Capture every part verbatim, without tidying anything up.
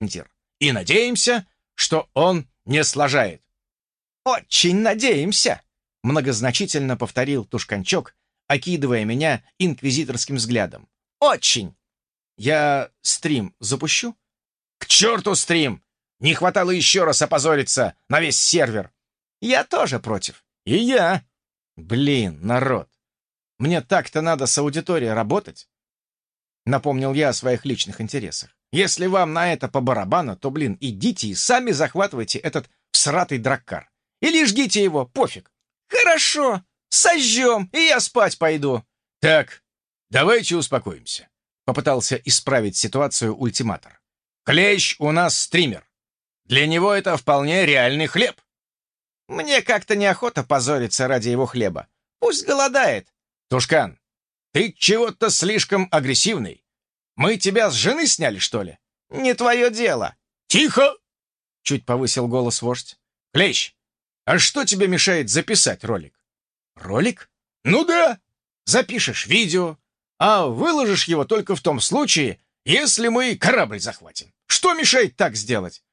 ориентир. И надеемся, что он не сложает. «Очень надеемся», — многозначительно повторил Тушканчок, окидывая меня инквизиторским взглядом. «Очень!» «Я стрим запущу?» «К черту стрим! Не хватало еще раз опозориться на весь сервер!» «Я тоже против». «И я!» «Блин, народ! Мне так-то надо с аудиторией работать!» Напомнил я о своих личных интересах. «Если вам на это по барабану, то, блин, идите и сами захватывайте этот всратый драккар. Или жгите его, пофиг». «Хорошо, сожжем, и я спать пойду». «Так, давайте успокоимся», — попытался исправить ситуацию ультиматор. «Клещ у нас стример. Для него это вполне реальный хлеб». «Мне как-то неохота позориться ради его хлеба. Пусть голодает». «Тушкан, ты чего-то слишком агрессивный. Мы тебя с жены сняли, что ли?» «Не твое дело». «Тихо!» — чуть повысил голос вождь. «Клещ, а что тебе мешает записать ролик?» «Ролик? Ну да. Запишешь видео, а выложишь его только в том случае, если мы корабль захватим. Что мешает так сделать?»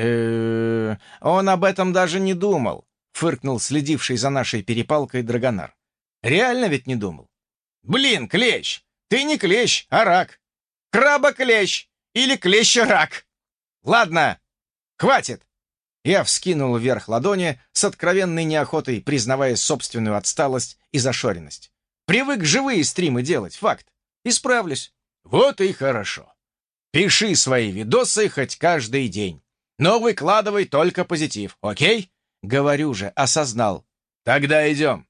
э Он об этом даже не думал», — фыркнул следивший за нашей перепалкой Драгонар. «Реально ведь не думал?» «Блин, клещ, ты не клещ, а рак. Краба-клещ или клещ-рак. Ладно, хватит!» Я вскинул вверх ладони с откровенной неохотой, признавая собственную отсталость и зашоренность. «Привык живые стримы делать, факт. Исправлюсь». «Вот и хорошо. Пиши свои видосы хоть каждый день, но выкладывай только позитив, окей?» «Говорю же, осознал». «Тогда идем».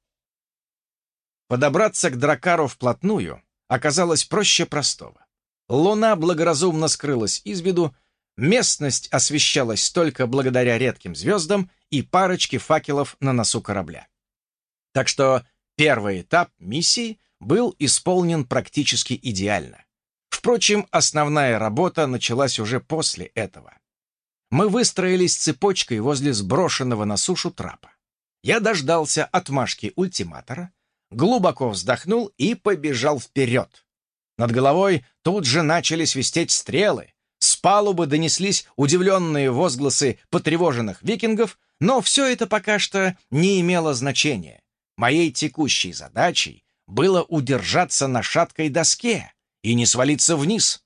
Подобраться к дракару вплотную оказалось проще простого. Луна благоразумно скрылась из виду, местность освещалась только благодаря редким звездам и парочке факелов на носу корабля. Так что первый этап миссии был исполнен практически идеально. Впрочем, основная работа началась уже после этого. Мы выстроились цепочкой возле сброшенного на сушу трапа. Я дождался отмашки ультиматора, глубоко вздохнул и побежал вперед. Над головой тут же начали свистеть стрелы, с палубы донеслись удивленные возгласы потревоженных викингов, но все это пока что не имело значения. Моей текущей задачей было удержаться на шаткой доске и не свалиться вниз.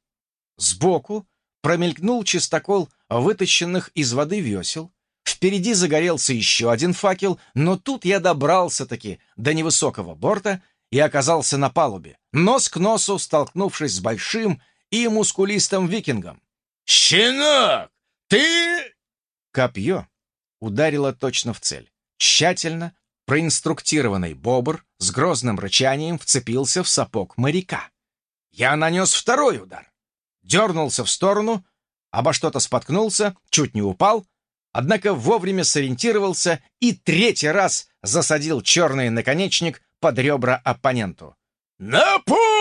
Сбоку промелькнул чистокол вытащенных из воды весел, впереди загорелся еще один факел, но тут я добрался-таки до невысокого борта и оказался на палубе, нос к носу столкнувшись с большим и мускулистым викингом. «Щенок, ты...» Копье ударило точно в цель. Тщательно проинструктированный бобр с грозным рычанием вцепился в сапог моряка. Я нанес второй удар. Дернулся в сторону, обо что-то споткнулся, чуть не упал, однако вовремя сориентировался и третий раз засадил черный наконечник под ребра оппоненту. «На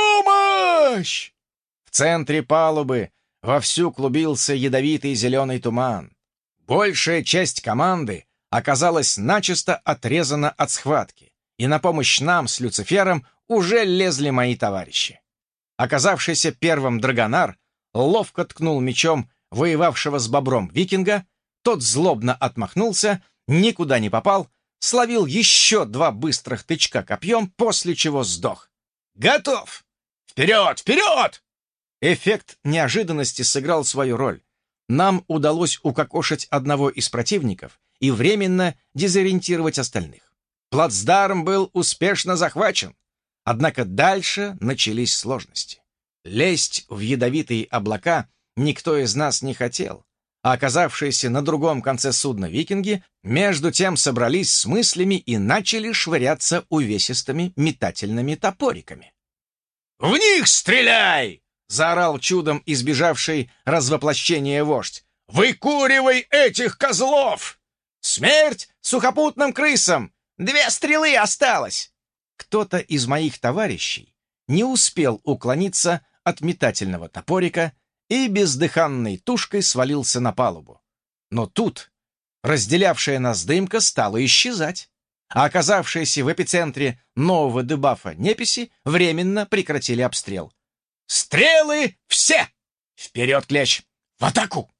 помощь!» В центре палубы вовсю клубился ядовитый зеленый туман. Большая часть команды оказалась начисто отрезана от схватки, и на помощь нам с Люцифером уже лезли мои товарищи. Оказавшийся первым Драгонар ловко ткнул мечом воевавшего с бобром викинга, тот злобно отмахнулся, никуда не попал, словил еще два быстрых тычка копьем, после чего сдох. «Готов! Вперед, вперед!» Эффект неожиданности сыграл свою роль. Нам удалось укокошить одного из противников и временно дезориентировать остальных. Плацдарм был успешно захвачен, однако дальше начались сложности. Лезть в ядовитые облака никто из нас не хотел, а оказавшиеся на другом конце судна викинги между тем собрались с мыслями и начали швыряться увесистыми метательными топориками. «В них стреляй!» — заорал чудом избежавший развоплощения вождь. «Выкуривай этих козлов! Смерть сухопутным крысам! Две стрелы осталось!» Кто-то из моих товарищей не успел уклониться от метательного топорика и бездыханной тушкой свалился на палубу. Но тут разделявшая нас дымка стала исчезать, а оказавшиеся в эпицентре нового дебафа неписи временно прекратили обстрел. «Стрелы все! Вперед, клещ! В атаку!»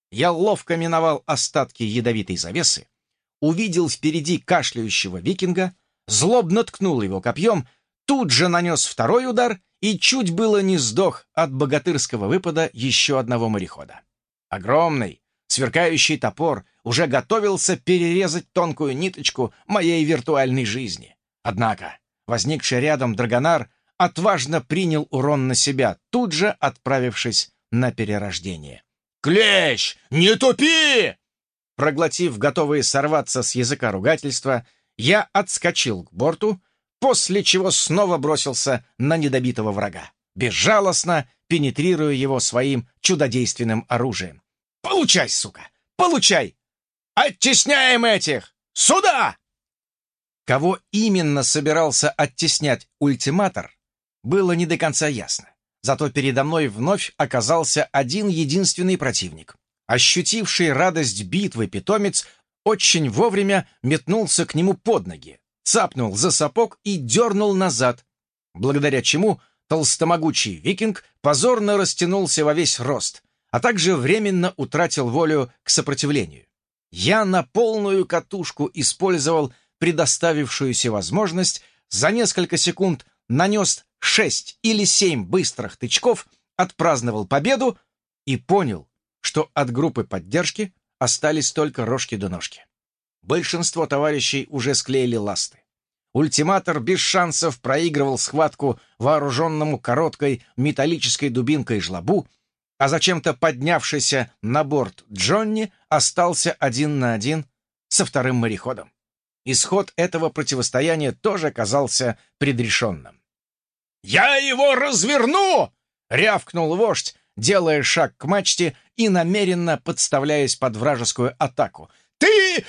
Я ловко миновал остатки ядовитой завесы, увидел впереди кашляющего викинга, злобно ткнул его копьем, тут же нанес второй удар и чуть было не сдох от богатырского выпада еще одного морехода. Огромный, сверкающий топор уже готовился перерезать тонкую ниточку моей виртуальной жизни. Однако возникший рядом драгонар отважно принял урон на себя, тут же отправившись на перерождение. «Клещ, не тупи!» Проглотив готовые сорваться с языка ругательства, я отскочил к борту, после чего снова бросился на недобитого врага, безжалостно пенетрируя его своим чудодейственным оружием. «Получай, сука! Получай! Оттесняем этих! Сюда!» Кого именно собирался оттеснять ультиматор, было не до конца ясно. Зато передо мной вновь оказался один единственный противник. Ощутивший радость битвы питомец очень вовремя метнулся к нему под ноги, цапнул за сапог и дернул назад, благодаря чему толстомогучий викинг позорно растянулся во весь рост, а также временно утратил волю к сопротивлению. Я на полную катушку использовал предоставившуюся возможность, за несколько секунд нанес шесть или семь быстрых тычков, отпраздновал победу и понял, что от группы поддержки остались только рожки до ножки. Большинство товарищей уже склеили ласты. Ультиматор без шансов проигрывал схватку вооруженному короткой металлической дубинкой жлобу, а зачем-то поднявшийся на борт Джонни остался один на один со вторым мореходом. Исход этого противостояния тоже казался предрешенным. «Я его разверну!» — рявкнул вождь, делая шаг к мачте и намеренно подставляясь под вражескую атаку. «Ты...»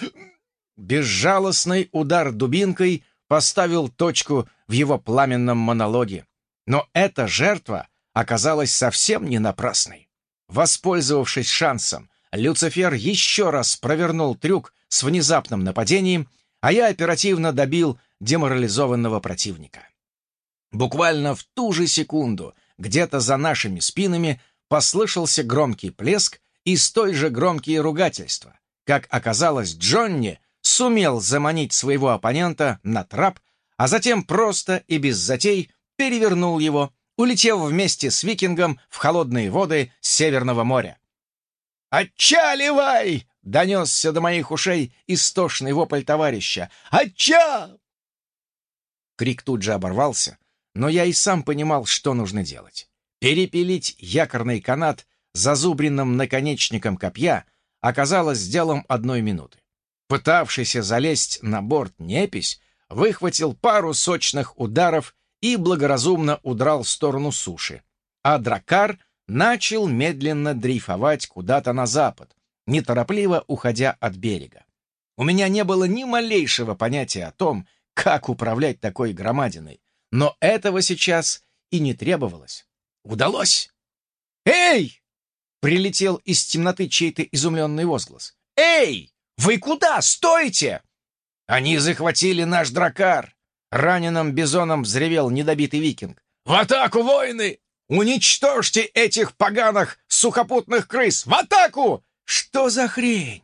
Безжалостный удар дубинкой поставил точку в его пламенном монологе. Но эта жертва оказалась совсем не напрасной. Воспользовавшись шансом, Люцифер еще раз провернул трюк с внезапным нападением, а я оперативно добил деморализованного противника. Буквально в ту же секунду где-то за нашими спинами послышался громкий плеск и столь же громкие ругательства. Как оказалось, Джонни сумел заманить своего оппонента на трап, а затем просто и без затей перевернул его, улетев вместе с викингом в холодные воды Северного моря. «Отчаливай!» — донесся до моих ушей истошный вопль товарища. «Отча!» Крик тут же оборвался, но я и сам понимал, что нужно делать. Перепилить якорный канат зазубренным наконечником копья оказалось делом одной минуты. Пытавшийся залезть на борт непись выхватил пару сочных ударов и благоразумно удрал в сторону суши, а драккар начал медленно дрейфовать куда-то на запад, неторопливо уходя от берега. У меня не было ни малейшего понятия о том, как управлять такой громадиной, но этого сейчас и не требовалось. Удалось! «Эй!» — прилетел из темноты чей-то изумленный возглас. «Эй! Вы куда? Стойте!» «Они захватили наш драккар!» — раненым бизоном взревел недобитый викинг. «В атаку, воины! Уничтожьте этих поганых сухопутных крыс! В атаку!» «Что за хрень?»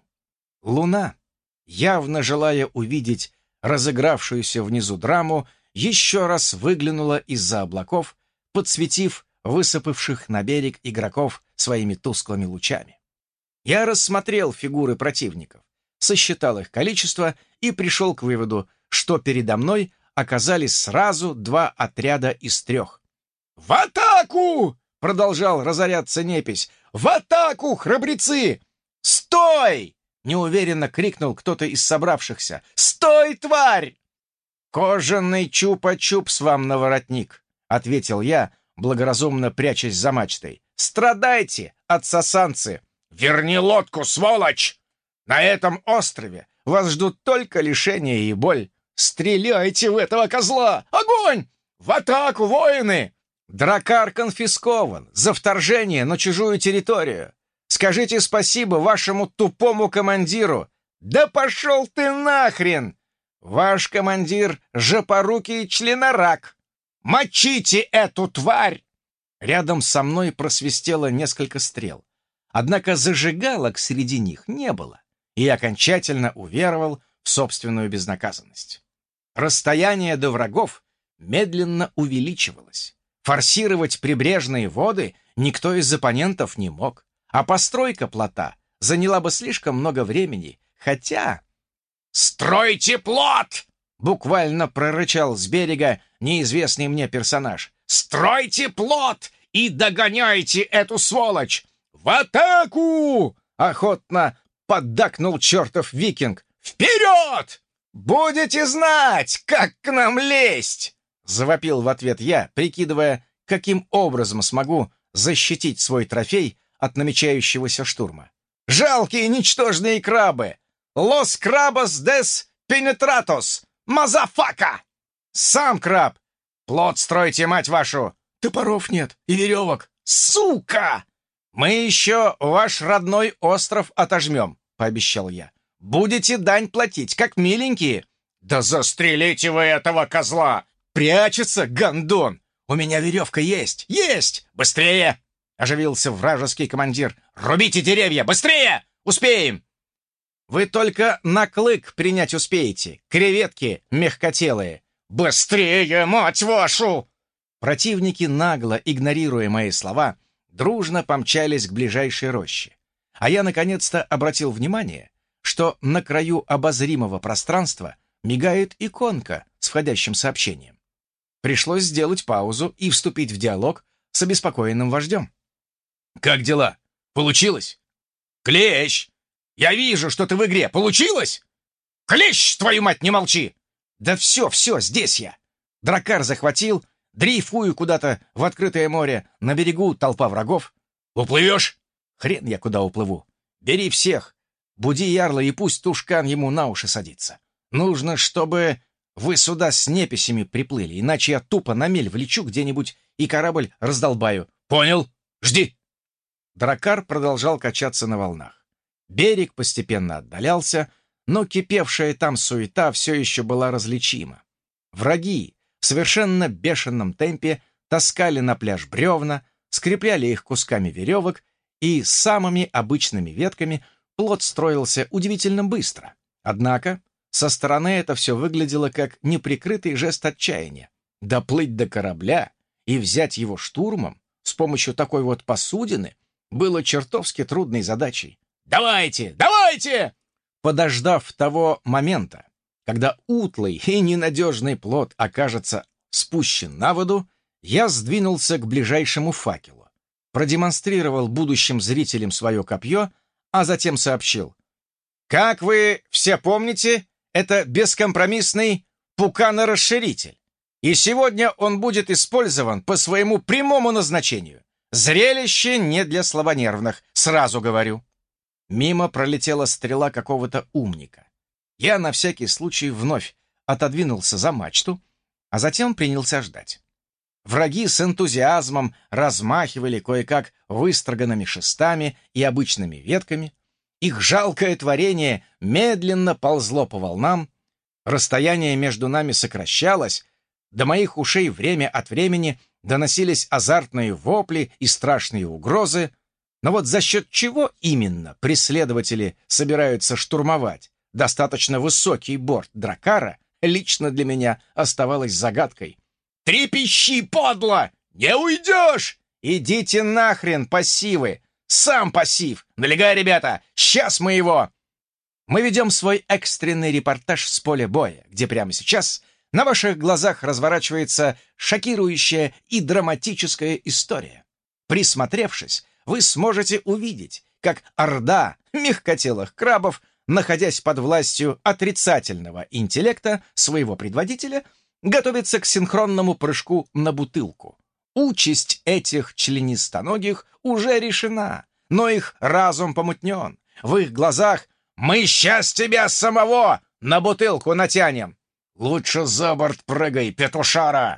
Луна, явно желая увидеть разыгравшуюся внизу драму, еще раз выглянула из-за облаков, подсветив высыпавших на берег игроков своими тусклыми лучами. Я рассмотрел фигуры противников, сосчитал их количество и пришел к выводу, что передо мной оказались сразу два отряда из трех. «В атаку!» — продолжал разоряться непись. «В атаку, храбрецы! Стой!» — неуверенно крикнул кто-то из собравшихся. «Стой, тварь!» «Кожаный чупа-чупс вам на воротник», — ответил я, благоразумно прячась за мачтой. «Страдайте, отсосанцы!» «Верни лодку, сволочь! На этом острове вас ждут только лишения и боль. Стреляйте в этого козла! Огонь! В атаку, воины!» «Драккар конфискован за вторжение на чужую территорию. Скажите спасибо вашему тупому командиру». «Да пошел ты нахрен! Ваш командир — жопорукий членорак! Мочите эту тварь!» Рядом со мной просвистело несколько стрел, Однако зажигалок среди них не было, и я окончательно уверовал в собственную безнаказанность. Расстояние до врагов медленно увеличивалось. Форсировать прибрежные воды никто из оппонентов не мог, а постройка плота заняла бы слишком много времени, хотя... «Стройте плот!» — буквально прорычал с берега неизвестный мне персонаж. «Стройте плот и догоняйте эту сволочь! В атаку!» — охотно поддакнул чертов викинг. «Вперед! Будете знать, как к нам лезть!» — завопил в ответ я, прикидывая, каким образом смогу защитить свой трофей от намечающегося штурма. «Жалкие ничтожные крабы! Лос крабос дес пенетратос! Мазафака!» «Сам краб! Плот стройте, мать вашу! Топоров нет и веревок! Сука! Мы еще ваш родной остров отожмем!» — пообещал я. «Будете дань платить, как миленькие!» «Да застрелите вы этого козла!» «Прячется, гондон! У меня веревка есть! Есть! Быстрее!» — оживился вражеский командир. «Рубите деревья! Быстрее! Успеем!» «Вы только на клык принять успеете, креветки мягкотелые!» «Быстрее, мать вашу!» Противники, нагло игнорируя мои слова, дружно помчались к ближайшей роще. А я наконец-то обратил внимание, что на краю обозримого пространства мигает иконка с входящим сообщением. Пришлось сделать паузу и вступить в диалог с обеспокоенным вождем. «Как дела? Получилось?» «Клещ! Я вижу, что ты в игре. Получилось?» «Клещ, твою мать, не молчи!» «Да все, все, здесь я!» Драккар захватил, дрейфую куда-то в открытое море, на берегу толпа врагов. «Уплывешь?» «Хрен я куда уплыву. Бери всех, буди ярла и пусть тушкан ему на уши садится. Нужно, чтобы вы сюда с неписями приплыли, иначе я тупо на мель влечу где-нибудь и корабль раздолбаю». «Понял. Жди!» Драккар продолжал качаться на волнах. Берег постепенно отдалялся, но кипевшая там суета все еще была различима. Враги в совершенно бешеном темпе таскали на пляж бревна, скрепляли их кусками веревок, и самыми обычными ветками плот строился удивительно быстро. Однако со стороны это все выглядело как неприкрытый жест отчаяния. Доплыть до корабля и взять его штурмом с помощью такой вот посудины было чертовски трудной задачей. «Давайте! Давайте!» Подождав того момента, когда утлый и ненадежный плот окажется спущен на воду, я сдвинулся к ближайшему факелу, продемонстрировал будущим зрителям свое копье, а затем сообщил. «Как вы все помните, это бескомпромиссный пуканорасширитель, и сегодня он будет использован по своему прямому назначению. Зрелище не для слабонервных, сразу говорю». Мимо пролетела стрела какого-то умника. Я на всякий случай вновь отодвинулся за мачту, а затем принялся ждать. Враги с энтузиазмом размахивали кое-как выстроганными шестами и обычными ветками. Их жалкое творение медленно ползло по волнам. Расстояние между нами сокращалось. До моих ушей время от времени доносились азартные вопли и страшные угрозы. Но вот за счет чего именно преследователи собираются штурмовать достаточно высокий борт Драккара, лично для меня оставалось загадкой. «Трепещи, подло! Не уйдешь! Идите нахрен, пассивы! Сам пассив! Налегай, ребята! Сейчас мы его!» Мы ведем свой экстренный репортаж с поля боя, где прямо сейчас на ваших глазах разворачивается шокирующая и драматическая история. Присмотревшись, вы сможете увидеть, как орда мягкотелых крабов, находясь под властью отрицательного интеллекта своего предводителя, готовится к синхронному прыжку на бутылку. Участь этих членистоногих уже решена, но их разум помутнен. В их глазах «Мы сейчас тебя самого на бутылку натянем! Лучше за борт прыгай, петушара!»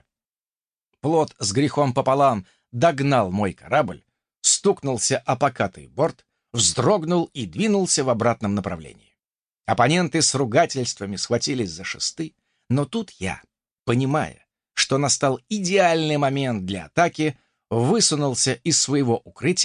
Плот с грехом пополам догнал мой корабль, стукнулся о покатый борт, вздрогнул и двинулся в обратном направлении. Оппоненты с ругательствами схватились за шесты, но тут я, понимая, что настал идеальный момент для атаки, высунулся из своего укрытия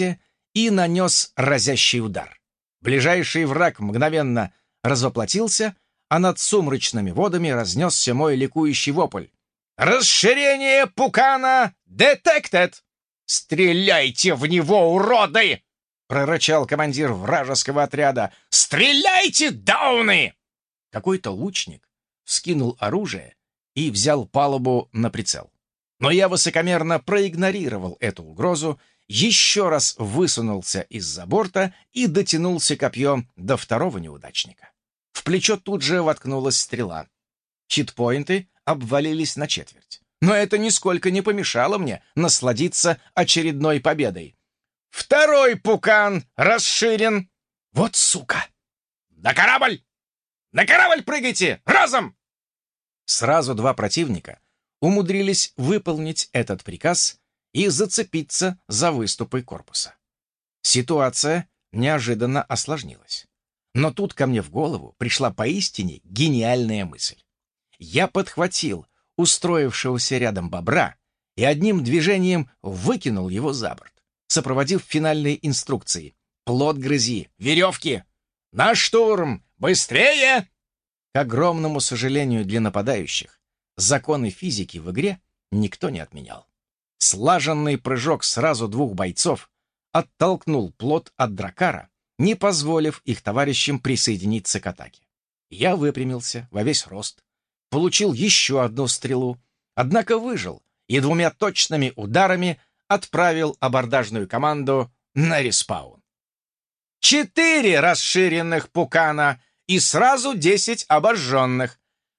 и нанес разящий удар. Ближайший враг мгновенно развоплотился, а над сумрачными водами разнесся мой ликующий вопль. «Расширение пукана detected!» «Стреляйте в него, уроды!» — прорычал командир вражеского отряда. «Стреляйте, дауны!» Какой-то лучник вскинул оружие и взял палубу на прицел. Но я высокомерно проигнорировал эту угрозу, еще раз высунулся из-за борта и дотянулся копьем до второго неудачника. В плечо тут же воткнулась стрела. Хитпоинты обвалились на четверть. Но это нисколько не помешало мне насладиться очередной победой. «Второй пукан расширен!» «Вот сука!» «На корабль! На корабль прыгайте! Разом!» Сразу два противника умудрились выполнить этот приказ и зацепиться за выступы корпуса. Ситуация неожиданно осложнилась. Но тут ко мне в голову пришла поистине гениальная мысль. Я подхватил устроившегося рядом бобра и одним движением выкинул его за борт, сопроводив финальные инструкции. «Плот грызи! Веревки! На штурм! Быстрее!» К огромному сожалению для нападающих, законы физики в игре никто не отменял. Слаженный прыжок сразу двух бойцов оттолкнул плот от дракара, не позволив их товарищам присоединиться к атаке. Я выпрямился во весь рост, получил еще одну стрелу, однако выжил и двумя точными ударами отправил абордажную команду на респаун. Четыре расширенных пукана и сразу десять обожженных.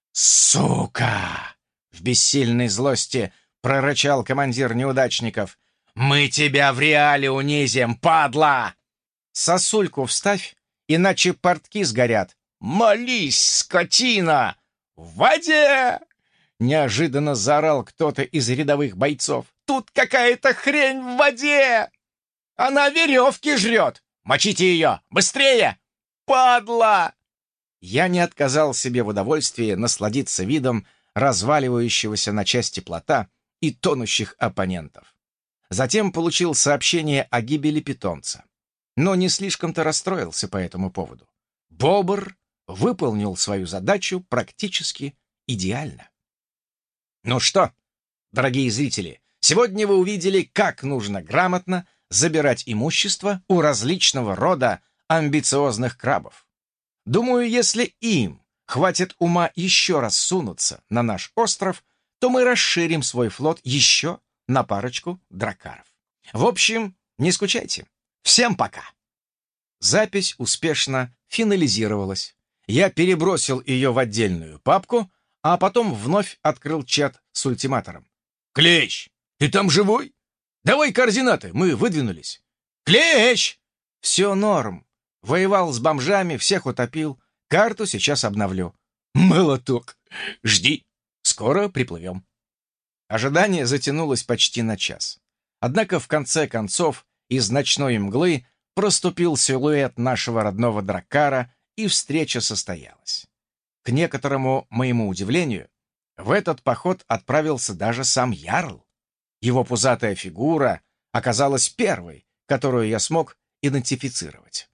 «Сука!» — в бессильной злости прорычал командир неудачников. «Мы тебя в реале унизим, падла!» «Сосульку вставь, иначе портки сгорят». «Молись, скотина! В воде!» Неожиданно заорал кто-то из рядовых бойцов. «Тут какая-то хрень в воде! Она веревки жрет! Мочите ее! Быстрее! Падла!» Я не отказал себе в удовольствии насладиться видом разваливающегося на части плота и тонущих оппонентов. Затем получил сообщение о гибели питомца, но не слишком-то расстроился по этому поводу. Бобр выполнил свою задачу практически идеально. Ну что, дорогие зрители, сегодня вы увидели, как нужно грамотно забирать имущество у различного рода амбициозных крабов. Думаю, если им хватит ума еще раз сунуться на наш остров, то мы расширим свой флот еще на парочку дракаров. В общем, не скучайте. Всем пока! Запись успешно финализировалась. Я перебросил ее в отдельную папку, а потом вновь открыл чат с ультиматором. «Клещ, ты там живой? Давай координаты, мы выдвинулись». «Клещ!» «Все норм. Воевал с бомжами, всех утопил. Карту сейчас обновлю». «Молоток! Жди, скоро приплывем». Ожидание затянулось почти на час. Однако в конце концов из ночной мглы проступил силуэт нашего родного дракара, и встреча состоялась. К некоторому моему удивлению, в этот поход отправился даже сам Ярл. Его пузатая фигура оказалась первой, которую я смог идентифицировать.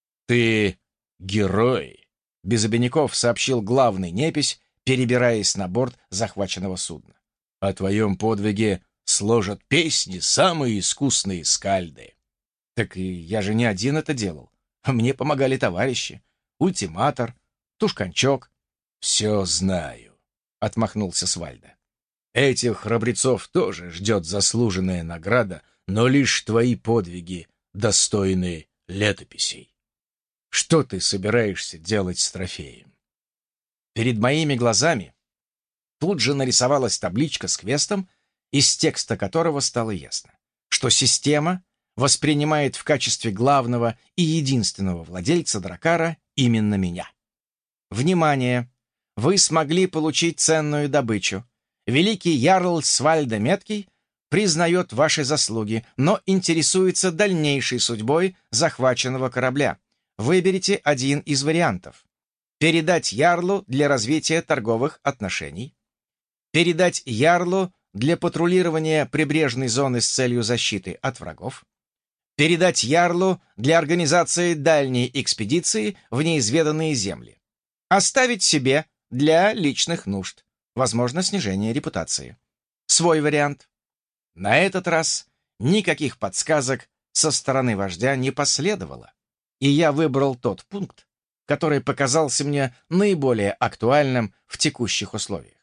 «Ты герой», — без обиняков сообщил главный непись, перебираясь на борт захваченного судна. «О твоем подвиге сложат песни самые искусные скальды». «Так и я же не один это делал. Мне помогали товарищи. Ультиматор, Тушканчок». «Все знаю», — отмахнулся Свальдо. «Этих храбрецов тоже ждет заслуженная награда, но лишь твои подвиги достойны летописей. Что ты собираешься делать с трофеем?» Перед моими глазами тут же нарисовалась табличка с квестом, из текста которого стало ясно, что система воспринимает в качестве главного и единственного владельца дракара именно меня. Внимание! Вы смогли получить ценную добычу. Великий Ярл Свальдо Меткий признает ваши заслуги, но интересуется дальнейшей судьбой захваченного корабля. Выберите один из вариантов. Передать Ярлу для развития торговых отношений. Передать Ярлу для патрулирования прибрежной зоны с целью защиты от врагов. передать ярлу для организации дальней экспедиции в неизведанные земли, оставить себе для личных нужд, возможно, снижение репутации. Свой вариант. На этот раз никаких подсказок со стороны вождя не последовало, и я выбрал тот пункт, который показался мне наиболее актуальным в текущих условиях.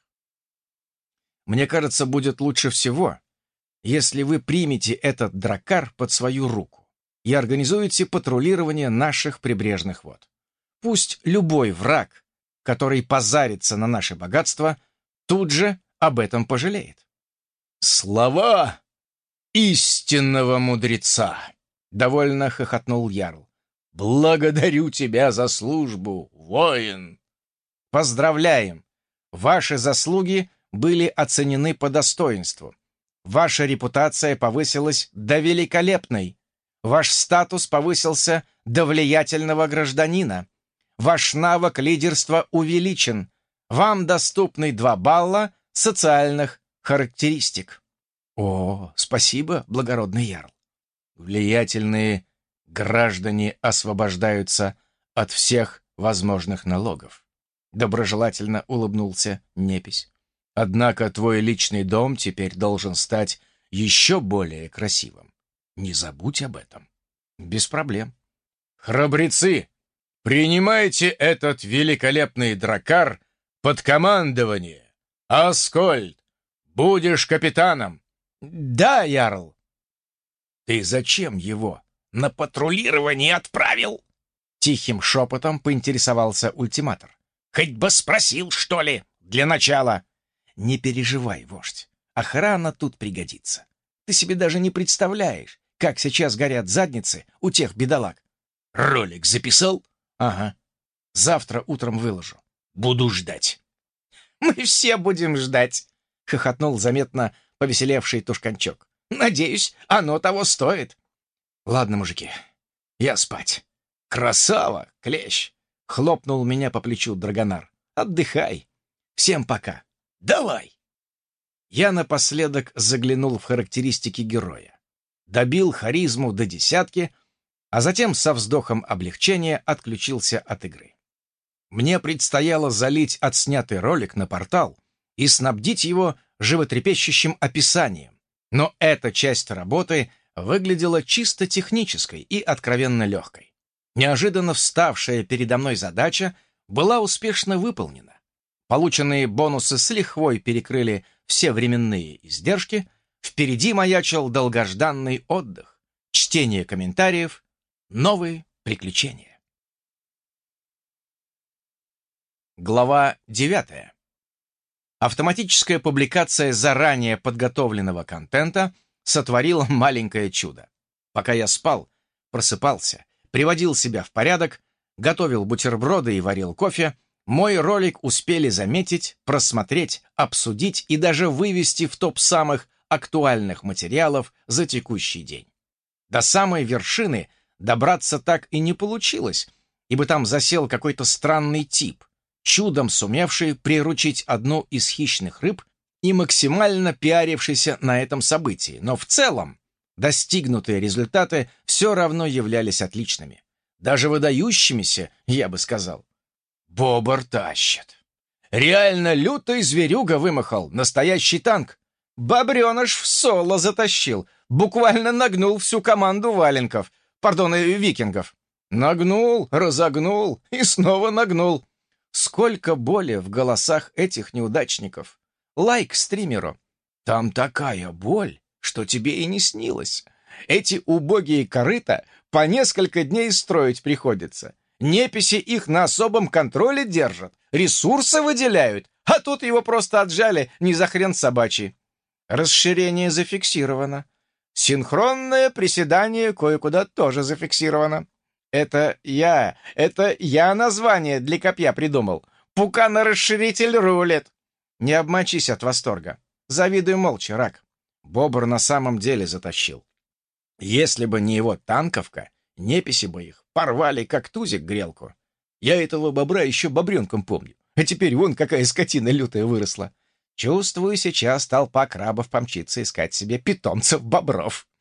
Мне кажется, будет лучше всего, если вы примете этот драккар под свою руку и организуете патрулирование наших прибрежных вод. Пусть любой враг, который позарится на наше богатство, тут же об этом пожалеет. «Слова истинного мудреца!» — довольно хохотнул ярл. «Благодарю тебя за службу, воин!» «Поздравляем! Ваши заслуги были оценены по достоинству. Ваша репутация повысилась до великолепной. Ваш статус повысился до влиятельного гражданина. Ваш навык лидерства увеличен. Вам доступны два балла социальных характеристик». «О, спасибо, благородный ярл. Влиятельные граждане освобождаются от всех возможных налогов», — доброжелательно улыбнулся Непись. «Однако твой личный дом теперь должен стать еще более красивым. Не забудь об этом». «Без проблем». «Храбрецы, принимайте этот великолепный драккар под командование. Аскольд, будешь капитаном». «Да, ярл». «Ты зачем его на патрулирование отправил?» Тихим шепотом поинтересовался ультиматор. «Хоть бы спросил, что ли, для начала». «Не переживай, вождь, охрана тут пригодится. Ты себе даже не представляешь, как сейчас горят задницы у тех бедолаг». «Ролик записал?» «Ага. Завтра утром выложу. Буду ждать». «Мы все будем ждать», — хохотнул заметно повеселевший Тушканчок. «Надеюсь, оно того стоит». «Ладно, мужики, я спать». «Красава, клещ!» — хлопнул меня по плечу Драгонар. «Отдыхай. Всем пока». «Давай!» Я напоследок заглянул в характеристики героя, добил харизму до десятки, а затем со вздохом облегчения отключился от игры. Мне предстояло залить отснятый ролик на портал и снабдить его животрепещущим описанием, но эта часть работы выглядела чисто технической и откровенно легкой. Неожиданно вставшая передо мной задача была успешно выполнена. Полученные бонусы с лихвой перекрыли все временные издержки. Впереди маячил долгожданный отдых, чтение комментариев, новые приключения. Глава девятая. Автоматическая публикация заранее подготовленного контента сотворила маленькое чудо. Пока я спал, просыпался, приводил себя в порядок, готовил бутерброды и варил кофе, мой ролик успели заметить, просмотреть, обсудить и даже вывести в топ самых актуальных материалов за текущий день. До самой вершины добраться так и не получилось, ибо там засел какой-то странный тип, чудом сумевший приручить одну из хищных рыб и максимально пиарившийся на этом событии, но в целом достигнутые результаты все равно являлись отличными, даже выдающимися, я бы сказал. Бобр тащит. Реально лютый зверюга вымахал, настоящий танк. Бобреныш в соло затащил, буквально нагнул всю команду валенков, пардон, викингов. Нагнул, разогнул и снова нагнул. Сколько боли в голосах этих неудачников. Лайк стримеру. Там такая боль, что тебе и не снилось. Эти убогие корыта по несколько дней строить приходится. Неписи их на особом контроле держат, ресурсы выделяют, а тут его просто отжали не за хрен собачий. Расширение зафиксировано. Синхронное приседание кое-куда тоже зафиксировано. Это я, это я название для копья придумал. Пукана-расширитель рулит. Не обмочись от восторга. Завидуй молча, рак. Бобр на самом деле затащил. Если бы не его танковка, неписи бы их порвали, как тузик грелку. Я этого бобра еще бобренком помню, а теперь вон какая скотина лютая выросла. Чувствую, сейчас толпа крабов помчится искать себе питомцев бобров.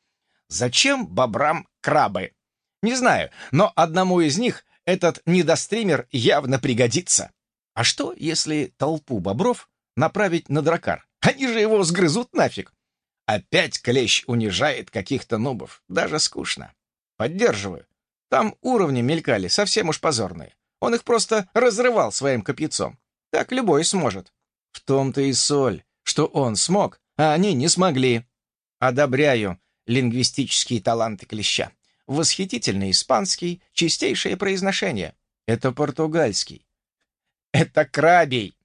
Зачем бобрам крабы? Не знаю, но одному из них этот недостример явно пригодится. А что, если толпу бобров направить на дракар? Они же его сгрызут нафиг. Опять клещ унижает каких-то нубов. Даже скучно. Поддерживаю. Там уровни мелькали, совсем уж позорные. Он их просто разрывал своим копьяцом. Так любой сможет. В том-то и соль, что он смог, а они не смогли. Одобряю лингвистические таланты клеща. Восхитительный испанский, чистейшее произношение. Это португальский. Это крабий.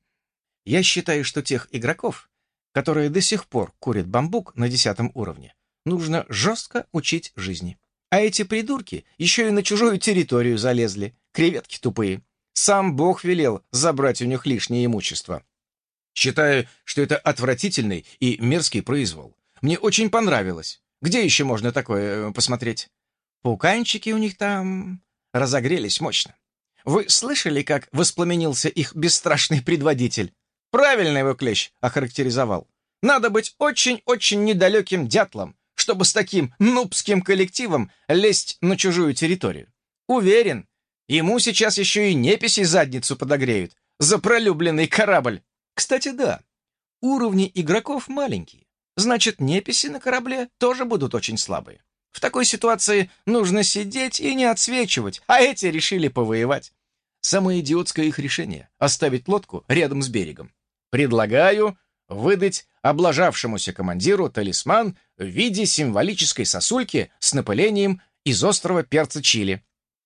Я считаю, что тех игроков, которые до сих пор курят бамбук на десятом уровне, нужно жестко учить жизни. А эти придурки еще и на чужую территорию залезли. Креветки тупые. Сам Бог велел забрать у них лишнее имущество. Считаю, что это отвратительный и мерзкий произвол. Мне очень понравилось. Где еще можно такое посмотреть? Пауканчики у них там разогрелись мощно. Вы слышали, как воспламенился их бесстрашный предводитель? Правильно его клещ охарактеризовал. Надо быть очень-очень недалеким дятлом, чтобы с таким нубским коллективом лезть на чужую территорию. Уверен, ему сейчас еще и неписи задницу подогреют за пролюбленный корабль. Кстати, да, уровни игроков маленькие. Значит, неписи на корабле тоже будут очень слабые. В такой ситуации нужно сидеть и не отсвечивать, а эти решили повоевать. Самое идиотское их решение — оставить лодку рядом с берегом. Предлагаю выдать облажавшемуся командиру талисман в виде символической сосульки с напылением из острого перца чили.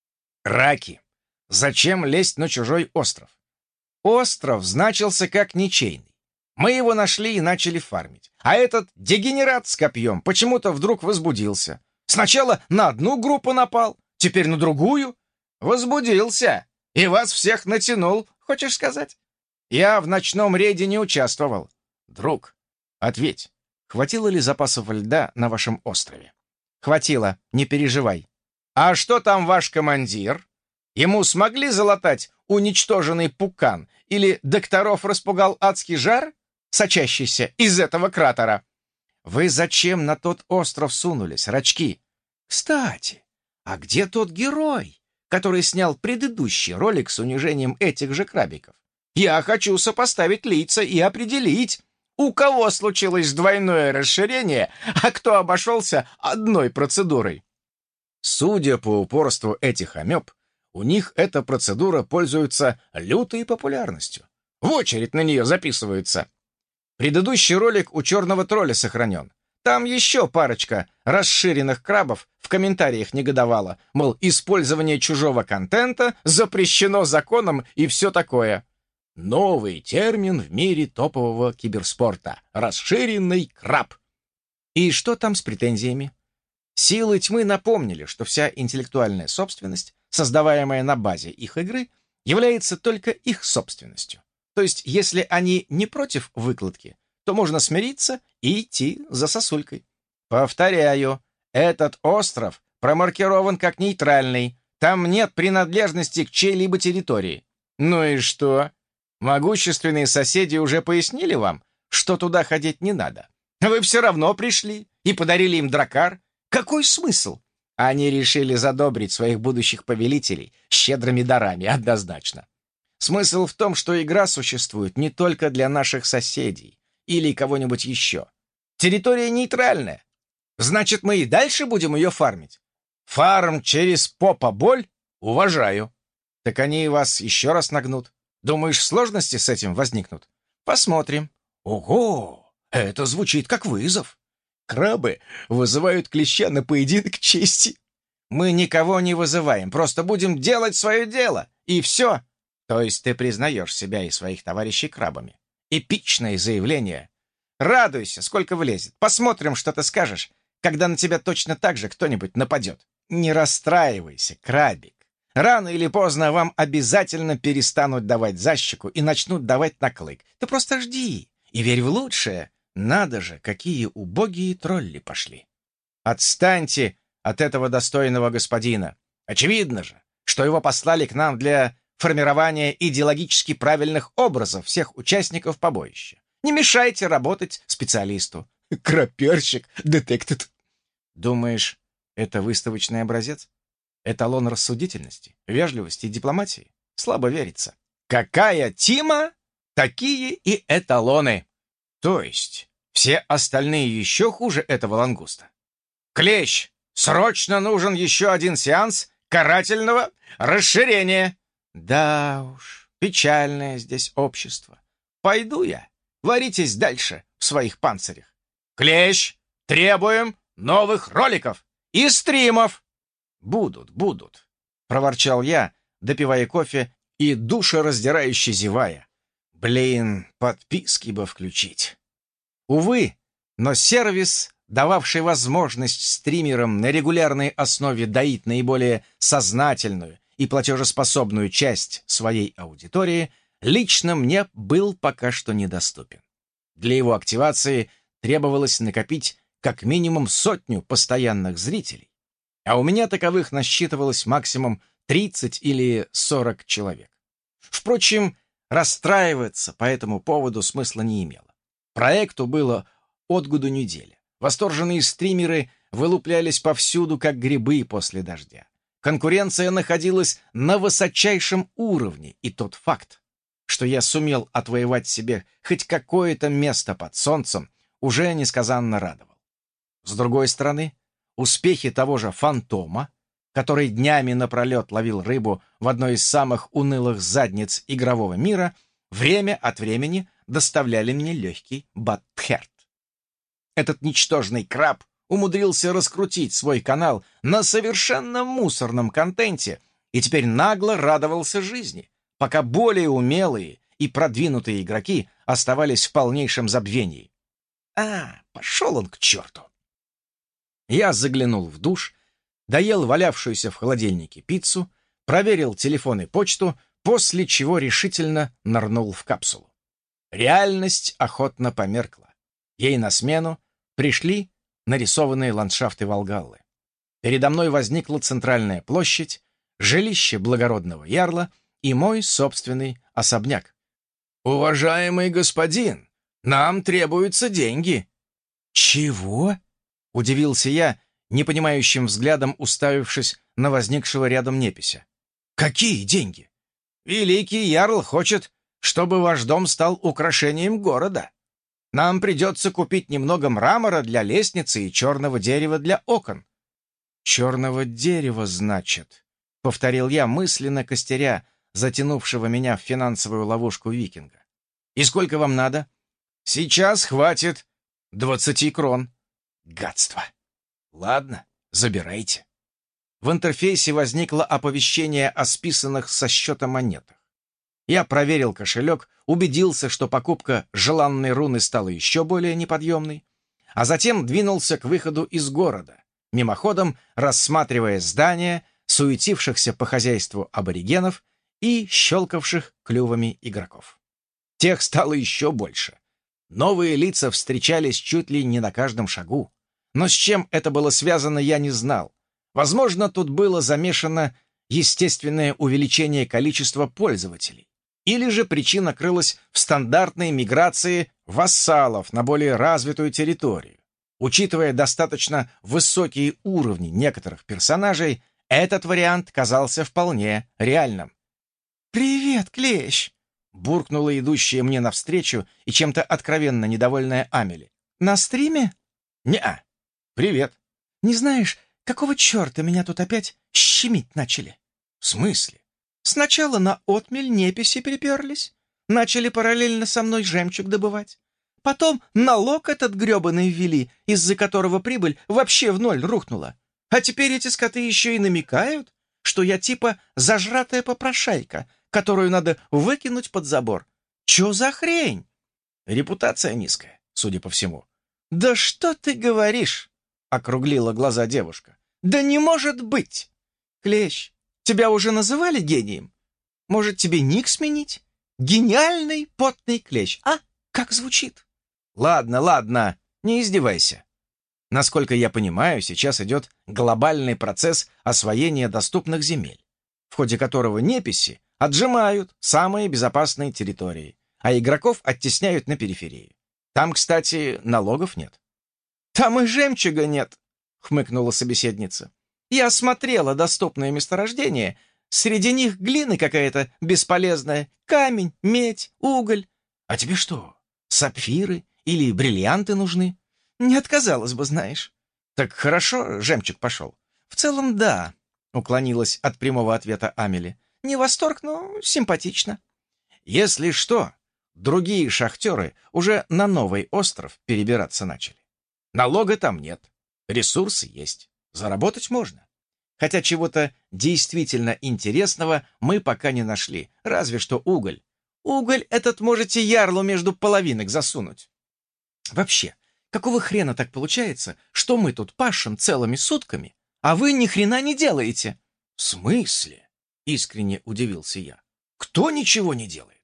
Раки! Зачем лезть на чужой остров? Остров значился как ничейный. Мы его нашли и начали фармить. А этот дегенерат с копьем почему-то вдруг возбудился. Сначала на одну группу напал, теперь на другую. Возбудился. И вас всех натянул, хочешь сказать? Я в ночном рейде не участвовал. Друг, ответь, хватило ли запасов льда на вашем острове? Хватило, не переживай. А что там ваш командир? Ему смогли залатать уничтоженный пукан? Или докторов распугал адский жар, сочащийся из этого кратера? Вы зачем на тот остров сунулись, рачки? Кстати, а где тот герой, который снял предыдущий ролик с унижением этих же крабиков? Я хочу сопоставить лица и определить, у кого случилось двойное расширение, а кто обошелся одной процедурой. Судя по упорству этих амеб, у них эта процедура пользуется лютой популярностью. В очередь на нее записываются. Предыдущий ролик у черного тролля сохранен. Там еще парочка расширенных крабов в комментариях негодовала, мол, использование чужого контента запрещено законом и все такое. Новый термин в мире топового киберспорта — расширенный краб. И что там с претензиями? Силы тьмы напомнили, что вся интеллектуальная собственность, создаваемая на базе их игры, является только их собственностью. То есть, если они не против выкладки, то можно смириться и идти за сосулькой. Повторяю, этот остров промаркирован как нейтральный, там нет принадлежности к чьей-либо территории. Ну и что? Могущественные соседи уже пояснили вам, что туда ходить не надо. Вы все равно пришли и подарили им дракар. Какой смысл? Они решили задобрить своих будущих повелителей щедрыми дарами, однозначно. Смысл в том, что игра существует не только для наших соседей или кого-нибудь еще. Территория нейтральная. Значит, мы и дальше будем ее фармить. Фарм через попа-боль? Уважаю. Так они вас еще раз нагнут. Думаешь, сложности с этим возникнут? Посмотрим. Ого! Это звучит как вызов. Крабы вызывают клеща на поединок чести. Мы никого не вызываем, просто будем делать свое дело, и все. То есть ты признаешь себя и своих товарищей крабами. Эпичное заявление. Радуйся, сколько влезет. Посмотрим, что ты скажешь, когда на тебя точно так же кто-нибудь нападет. Не расстраивайся, крабик. Рано или поздно вам обязательно перестанут давать защику и начнут давать на клык. Ты просто жди и верь в лучшее. Надо же, какие убогие тролли пошли. Отстаньте от этого достойного господина. Очевидно же, что его послали к нам для формирования идеологически правильных образов всех участников побоища. Не мешайте работать специалисту. Краперщик детектед. Думаешь, это выставочный образец? Эталон рассудительности, вежливости и дипломатии? Слабо верится. Какая Тима, такие и эталоны. То есть все остальные еще хуже этого лангуста? Клещ, срочно нужен еще один сеанс карательного расширения. Да уж, печальное здесь общество. Пойду я. Варитесь дальше в своих панцирях. Клещ, требуем новых роликов и стримов. Будут, будут, проворчал я, допивая кофе и душераздирающе зевая. Блин, подписки бы включить. Увы, но сервис, дававший возможность стримерам на регулярной основе доить наиболее сознательную и платежеспособную часть своей аудитории, лично мне был пока что недоступен. Для его активации требовалось накопить как минимум сотню постоянных зрителей, а у меня таковых насчитывалось максимум тридцать или сорок человек. Впрочем, расстраиваться по этому поводу смысла не имело. Проекту было от году неделя. Восторженные стримеры вылуплялись повсюду, как грибы после дождя. Конкуренция находилась на высочайшем уровне, и тот факт, что я сумел отвоевать себе хоть какое-то место под солнцем, уже несказанно радовал. С другой стороны, успехи того же «Фантома», который днями напролет ловил рыбу в одной из самых унылых задниц игрового мира, время от времени доставляли мне легкий баттхерт. Этот ничтожный краб умудрился раскрутить свой канал на совершенно мусорном контенте и теперь нагло радовался жизни, пока более умелые и продвинутые игроки оставались в полнейшем забвении. А, пошел он к черту! Я заглянул в душ, доел валявшуюся в холодильнике пиццу, проверил телефон и почту, после чего решительно нырнул в капсулу. Реальность охотно померкла. Ей на смену пришли нарисованные ландшафты Волгаллы. Передо мной возникла центральная площадь, жилище благородного ярла и мой собственный особняк. «Уважаемый господин, нам требуются деньги». «Чего?» — удивился я, непонимающим взглядом уставившись на возникшего рядом непися. «Какие деньги?» «Великий ярл хочет, чтобы ваш дом стал украшением города. Нам придется купить немного мрамора для лестницы и черного дерева для окон». «Черного дерева, значит», — повторил я мысленно костеря, затянувшего меня в финансовую ловушку викинга. «И сколько вам надо?» «Сейчас хватит двадцати крон». «Гадство! Ладно, забирайте». В интерфейсе возникло оповещение о списанных со счета монетах. Я проверил кошелек, убедился, что покупка желанной руны стала еще более неподъемной, а затем двинулся к выходу из города, мимоходом рассматривая здания, суетившихся по хозяйству аборигенов и щелкавших клювами игроков. Тех стало еще больше. Новые лица встречались чуть ли не на каждом шагу. Но с чем это было связано, я не знал. Возможно, тут было замешано естественное увеличение количества пользователей. Или же причина крылась в стандартной миграции вассалов на более развитую территорию. Учитывая достаточно высокие уровни некоторых персонажей, этот вариант казался вполне реальным. «Привет, Клещ!» — буркнула идущая мне навстречу и чем-то откровенно недовольная Амели. «На стриме?» «Не-а. Привет». «Не знаешь, какого черта меня тут опять щемить начали?» «В смысле?» «Сначала на отмель неписи приперлись, начали параллельно со мной жемчуг добывать. Потом налог этот гребаный ввели, из-за которого прибыль вообще в ноль рухнула. А теперь эти скоты еще и намекают, что я типа зажратая попрошайка, которую надо выкинуть под забор. Че за хрень?» «Репутация низкая, судя по всему». «Да что ты говоришь?» — округлила глаза девушка. «Да не может быть! Клещ, тебя уже называли гением? Может, тебе ник сменить? Гениальный потный клещ, а? Как звучит?» «Ладно, ладно, не издевайся. Насколько я понимаю, сейчас идет глобальный процесс освоения доступных земель, в ходе которого неписи отжимают самые безопасные территории, а игроков оттесняют на периферии. Там, кстати, налогов нет». «Там и жемчуга нет», — хмыкнула собеседница. «Я осмотрела доступные месторождения. Среди них глины какая-то бесполезная, камень, медь, уголь. А тебе что, сапфиры или бриллианты нужны? Не отказалась бы, знаешь». «Так хорошо, жемчуг пошел». «В целом, да», — уклонилась от прямого ответа Амели. «Не восторг, но симпатично». «Если что, другие шахтеры уже на новый остров перебираться начали. Налога там нет, ресурсы есть, заработать можно. Хотя чего-то действительно интересного мы пока не нашли, разве что уголь. Уголь этот можете ярлу между половинок засунуть. Вообще, какого хрена так получается, что мы тут пашем целыми сутками, а вы ни хрена не делаете?» «В смысле?» — искренне удивился я. «Кто ничего не делает?»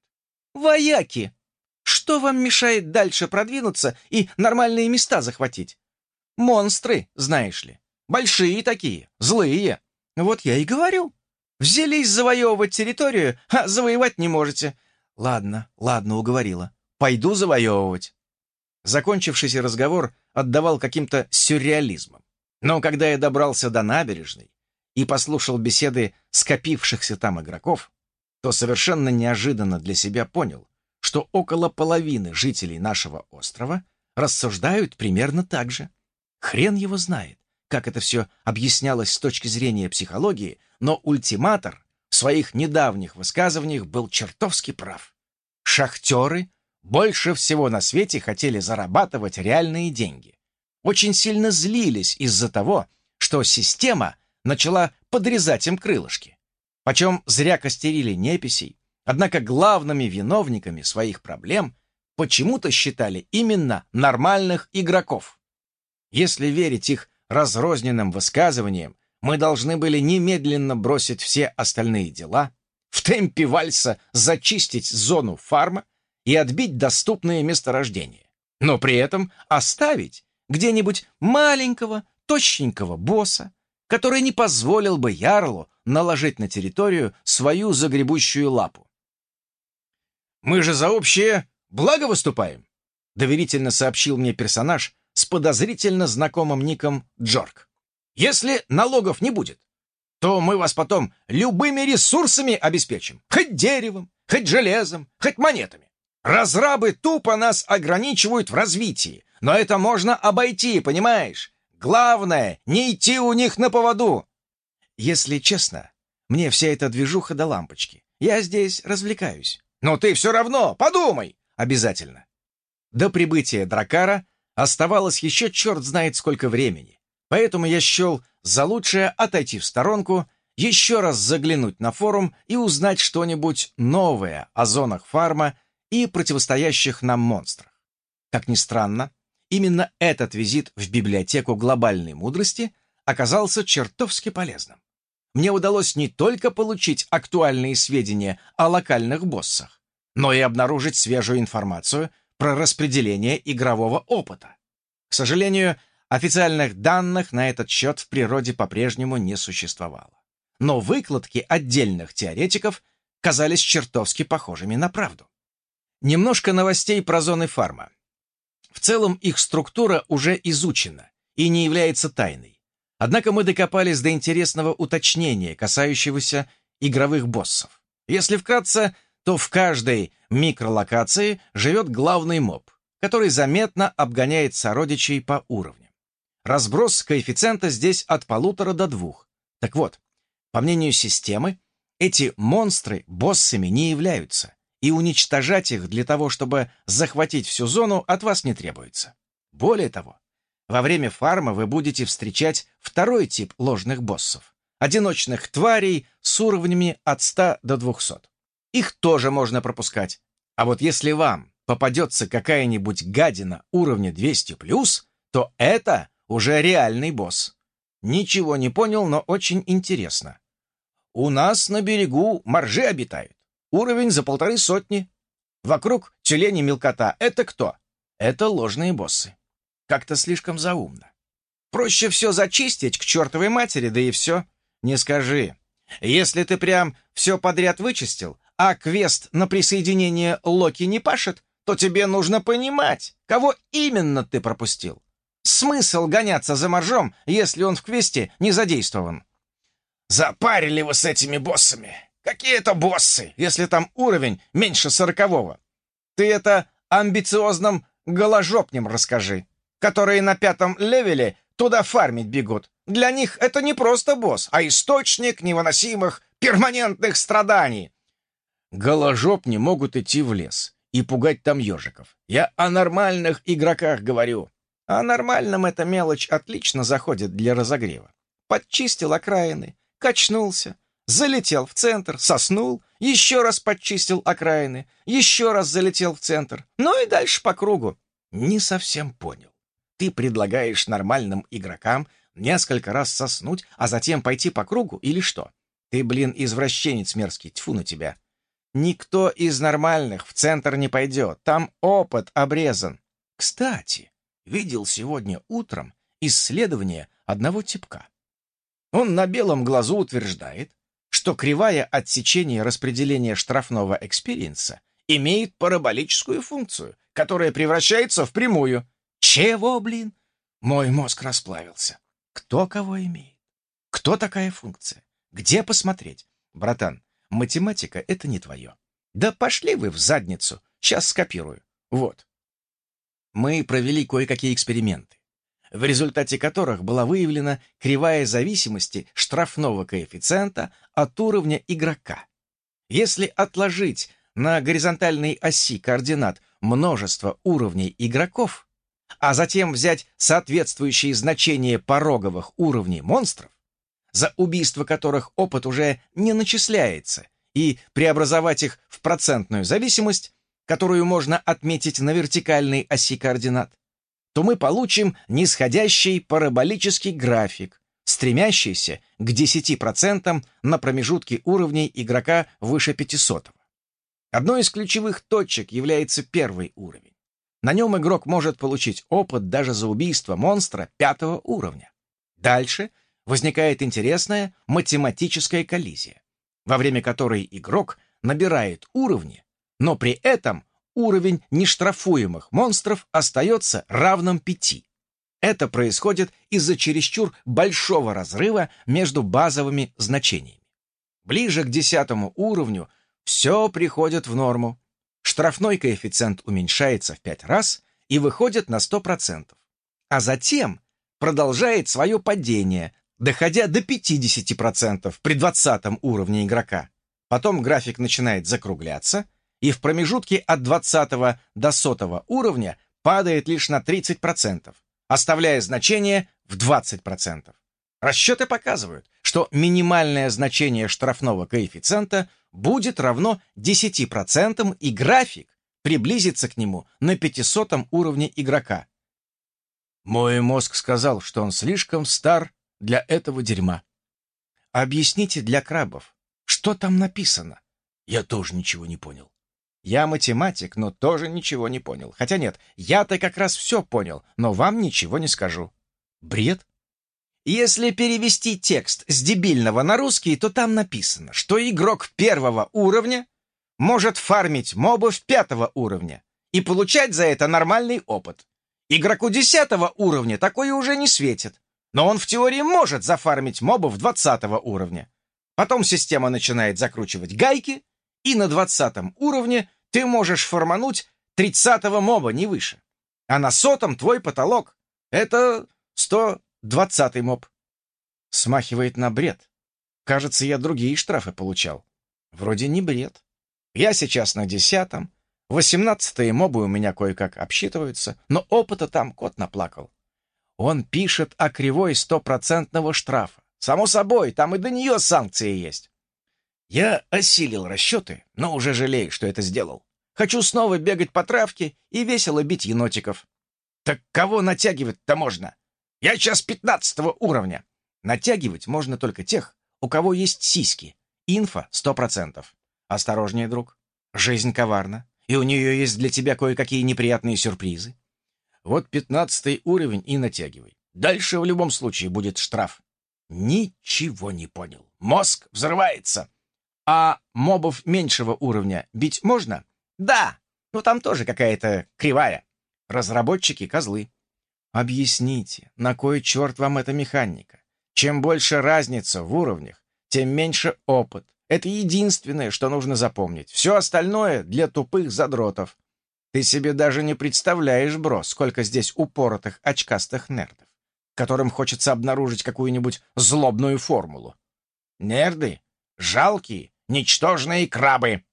«Вояки! Что вам мешает дальше продвинуться и нормальные места захватить? Монстры, знаешь ли. Большие такие, злые. Вот я и говорю. Взялись завоевывать территорию, а завоевать не можете. Ладно, ладно, уговорила. Пойду завоевывать». Закончившийся разговор отдавал каким-то сюрреализмом. Но когда я добрался до набережной и послушал беседы скопившихся там игроков, то совершенно неожиданно для себя понял, что около половины жителей нашего острова рассуждают примерно так же. Хрен его знает, как это все объяснялось с точки зрения психологии, но ультиматор в своих недавних высказываниях был чертовски прав. Шахтеры больше всего на свете хотели зарабатывать реальные деньги. Очень сильно злились из-за того, что система начала подрезать им крылышки. Почем зря костерили неписей, однако главными виновниками своих проблем почему-то считали именно нормальных игроков. Если верить их разрозненным высказываниям, мы должны были немедленно бросить все остальные дела, в темпе вальса зачистить зону фарма и отбить доступные месторождения, но при этом оставить где-нибудь маленького, тощенького босса, который не позволил бы ярлу наложить на территорию свою загребущую лапу. «Мы же за общее благо выступаем», — доверительно сообщил мне персонаж с подозрительно знакомым ником Джорк. «Если налогов не будет, то мы вас потом любыми ресурсами обеспечим, хоть деревом, хоть железом, хоть монетами. Разрабы тупо нас ограничивают в развитии, но это можно обойти, понимаешь? Главное — не идти у них на поводу». Если честно, мне вся эта движуха до лампочки. Я здесь развлекаюсь. Но ты все равно подумай. Обязательно. До прибытия Дракара оставалось еще черт знает сколько времени, поэтому я счел за лучшее отойти в сторонку, еще раз заглянуть на форум и узнать что-нибудь новое о зонах фарма и противостоящих нам монстрах. Как ни странно, именно этот визит в библиотеку глобальной мудрости оказался чертовски полезным. Мне удалось не только получить актуальные сведения о локальных боссах, но и обнаружить свежую информацию про распределение игрового опыта. К сожалению, официальных данных на этот счет в природе по-прежнему не существовало. Но выкладки отдельных теоретиков казались чертовски похожими на правду. Немножко новостей про зоны фарма. В целом их структура уже изучена и не является тайной. Однако мы докопались до интересного уточнения, касающегося игровых боссов. Если вкратце, то в каждой микролокации живет главный моб, который заметно обгоняет сородичей по уровням. Разброс коэффициента здесь от полутора до двух. Так вот, по мнению системы, эти монстры боссами не являются, и уничтожать их для того, чтобы захватить всю зону, от вас не требуется. Более того, во время фарма вы будете встречать второй тип ложных боссов — одиночных тварей с уровнями от ста до двухсот. Их тоже можно пропускать. А вот если вам попадется какая-нибудь гадина уровня двести плюс, то это уже реальный босс. Ничего не понял, но очень интересно. У нас на берегу моржи обитают. Уровень за полторы сотни. Вокруг тюлени мелкота. Это кто? Это ложные боссы. Как-то слишком заумно. Проще все зачистить к чертовой матери, да и все. Не скажи. Если ты прям все подряд вычистил, а квест на присоединение Локи не пашет, то тебе нужно понимать, кого именно ты пропустил. Смысл гоняться за моржом, если он в квесте не задействован? Запарили вы с этими боссами. Какие это боссы? Если там уровень меньше сорокового. Ты это амбициозным голожопням расскажи, которые на пятом левеле туда фармить бегут. Для них это не просто босс, а источник невыносимых перманентных страданий. Голожопни могут идти в лес и пугать там ежиков. Я о нормальных игроках говорю. А нормальным эта мелочь отлично заходит для разогрева. Подчистил окраины, качнулся, залетел в центр, соснул, еще раз подчистил окраины, еще раз залетел в центр, ну и дальше по кругу. Не совсем понял. Ты предлагаешь нормальным игрокам несколько раз соснуть, а затем пойти по кругу или что? Ты, блин, извращенец мерзкий, тьфу на тебя. Никто из нормальных в центр не пойдет, там опыт обрезан. Кстати, видел сегодня утром исследование одного типка. Он на белом глазу утверждает, что кривая отсечения распределения штрафного экспириенса имеет параболическую функцию, которая превращается в прямую. Чего, блин? Мой мозг расплавился. Кто кого имеет? Кто такая функция? Где посмотреть? Братан, математика — это не твое. Да пошли вы в задницу. Сейчас скопирую. Вот. Мы провели кое-какие эксперименты, в результате которых была выявлена кривая зависимости штрафного коэффициента от уровня игрока. Если отложить на горизонтальной оси координат множество уровней игроков, а затем взять соответствующие значения пороговых уровней монстров, за убийство которых опыт уже не начисляется, и преобразовать их в процентную зависимость, которую можно отметить на вертикальной оси координат, то мы получим нисходящий параболический график, стремящийся к десяти процентам на промежутке уровней игрока выше пятисотого. Одной из ключевых точек является первый уровень. На нем игрок может получить опыт даже за убийство монстра пятого уровня. Дальше возникает интересная математическая коллизия, во время которой игрок набирает уровни, но при этом уровень нештрафуемых монстров остается равным пяти. Это происходит из-за чересчур большого разрыва между базовыми значениями. Ближе к десятому уровню все приходит в норму. Штрафной коэффициент уменьшается в пять раз и выходит на сто процентов. А затем продолжает свое падение, доходя до пятидесяти процентов при двадцатом уровне игрока. Потом график начинает закругляться, и в промежутке от двадцатого до сотого уровня падает лишь на тридцать процентов, оставляя значение в двадцать процентов. Расчеты показывают, что минимальное значение штрафного коэффициента будет равно десяти процентам, и график приблизится к нему на пятисотом уровне игрока. Мой мозг сказал, что он слишком стар для этого дерьма. Объясните для крабов, что там написано? Я тоже ничего не понял. Я математик, но тоже ничего не понял. Хотя нет, я-то как раз все понял, но вам ничего не скажу. Бред? Если перевести текст с дебильного на русский, то там написано, что игрок первого уровня может фармить мобов пятого уровня и получать за это нормальный опыт. Игроку десятого уровня такое уже не светит, но он в теории может зафармить мобов двадцатого уровня. Потом система начинает закручивать гайки, и на двадцатом уровне ты можешь фармануть тридцатого моба, не выше. А на сотом твой потолок — это сто двадцатый моб. Смахивает на бред. Кажется, я другие штрафы получал. Вроде не бред. Я сейчас на десятом. Восемнадцатые мобы у меня кое-как обсчитываются, но опыта там кот наплакал. Он пишет о кривой стопроцентного штрафа. Само собой, там и до нее санкции есть. Я осилил расчеты, но уже жалею, что это сделал. Хочу снова бегать по травке и весело бить енотиков. Так кого натягивать-то можно? Я сейчас пятнадцатого уровня. Натягивать можно только тех, у кого есть сиськи. Инфа сто процентов. Осторожнее, друг. Жизнь коварна, и у нее есть для тебя кое-какие неприятные сюрпризы. Вот пятнадцатый уровень и натягивай. Дальше в любом случае будет штраф. Ничего не понял. Мозг взрывается. А мобов меньшего уровня бить можно? Да, но там тоже какая-то кривая. Разработчики — козлы. Объясните, на кой черт вам эта механика? Чем больше разница в уровнях, тем меньше опыт. Это единственное, что нужно запомнить. Все остальное для тупых задротов. Ты себе даже не представляешь, бро, сколько здесь упоротых очкастых нердов, которым хочется обнаружить какую-нибудь злобную формулу. Нерды — жалкие, ничтожные крабы.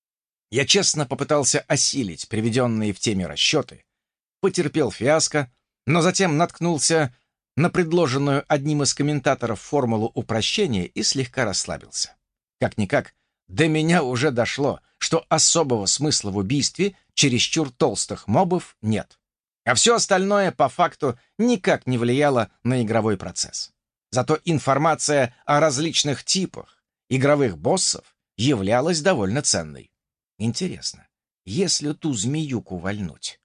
Я честно попытался осилить приведенные в теме расчеты, потерпел фиаско, но затем наткнулся на предложенную одним из комментаторов формулу упрощения и слегка расслабился. Как-никак, до меня уже дошло, что особого смысла в убийстве чересчур толстых мобов нет. А все остальное, по факту, никак не влияло на игровой процесс. Зато информация о различных типах игровых боссов являлась довольно ценной. Интересно, если ту змеюку вальнуть?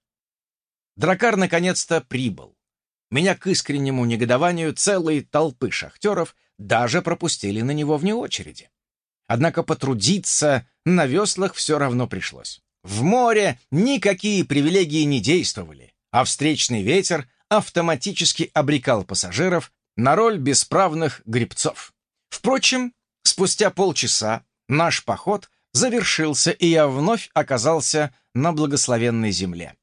Дракар наконец-то прибыл. Меня к искреннему негодованию целые толпы шахтеров даже пропустили на него вне очереди. Однако потрудиться на веслах все равно пришлось. В море никакие привилегии не действовали, а встречный ветер автоматически обрекал пассажиров на роль бесправных гребцов. Впрочем, спустя полчаса наш поход завершился, и я вновь оказался на благословенной земле.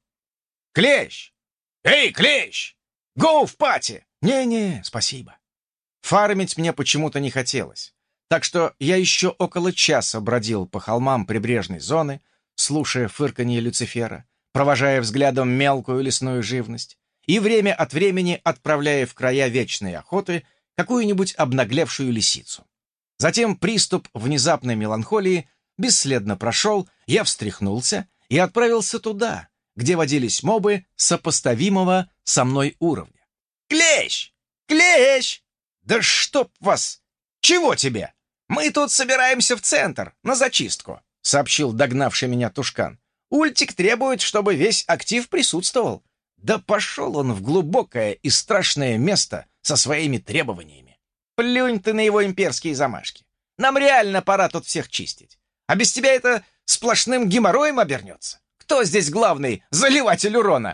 «Клещ! Эй, Клещ! Гоу в пати!» «Не-не, спасибо». Фармить мне почему-то не хотелось, так что я еще около часа бродил по холмам прибрежной зоны, слушая фырканье Люцифера, провожая взглядом мелкую лесную живность и время от времени отправляя в края вечной охоты какую-нибудь обнаглевшую лисицу. Затем приступ внезапной меланхолии бесследно прошел, я встряхнулся и отправился туда, где водились мобы сопоставимого со мной уровня. «Клещ! Клещ! Да чтоб вас! Чего тебе? Мы тут собираемся в центр, на зачистку», — сообщил догнавший меня Тушкан. «Ультик требует, чтобы весь актив присутствовал». Да пошел он в глубокое и страшное место со своими требованиями. Плюнь ты на его имперские замашки. Нам реально пора тут всех чистить. А без тебя это сплошным геморроем обернется. Кто здесь главный заливатель урона?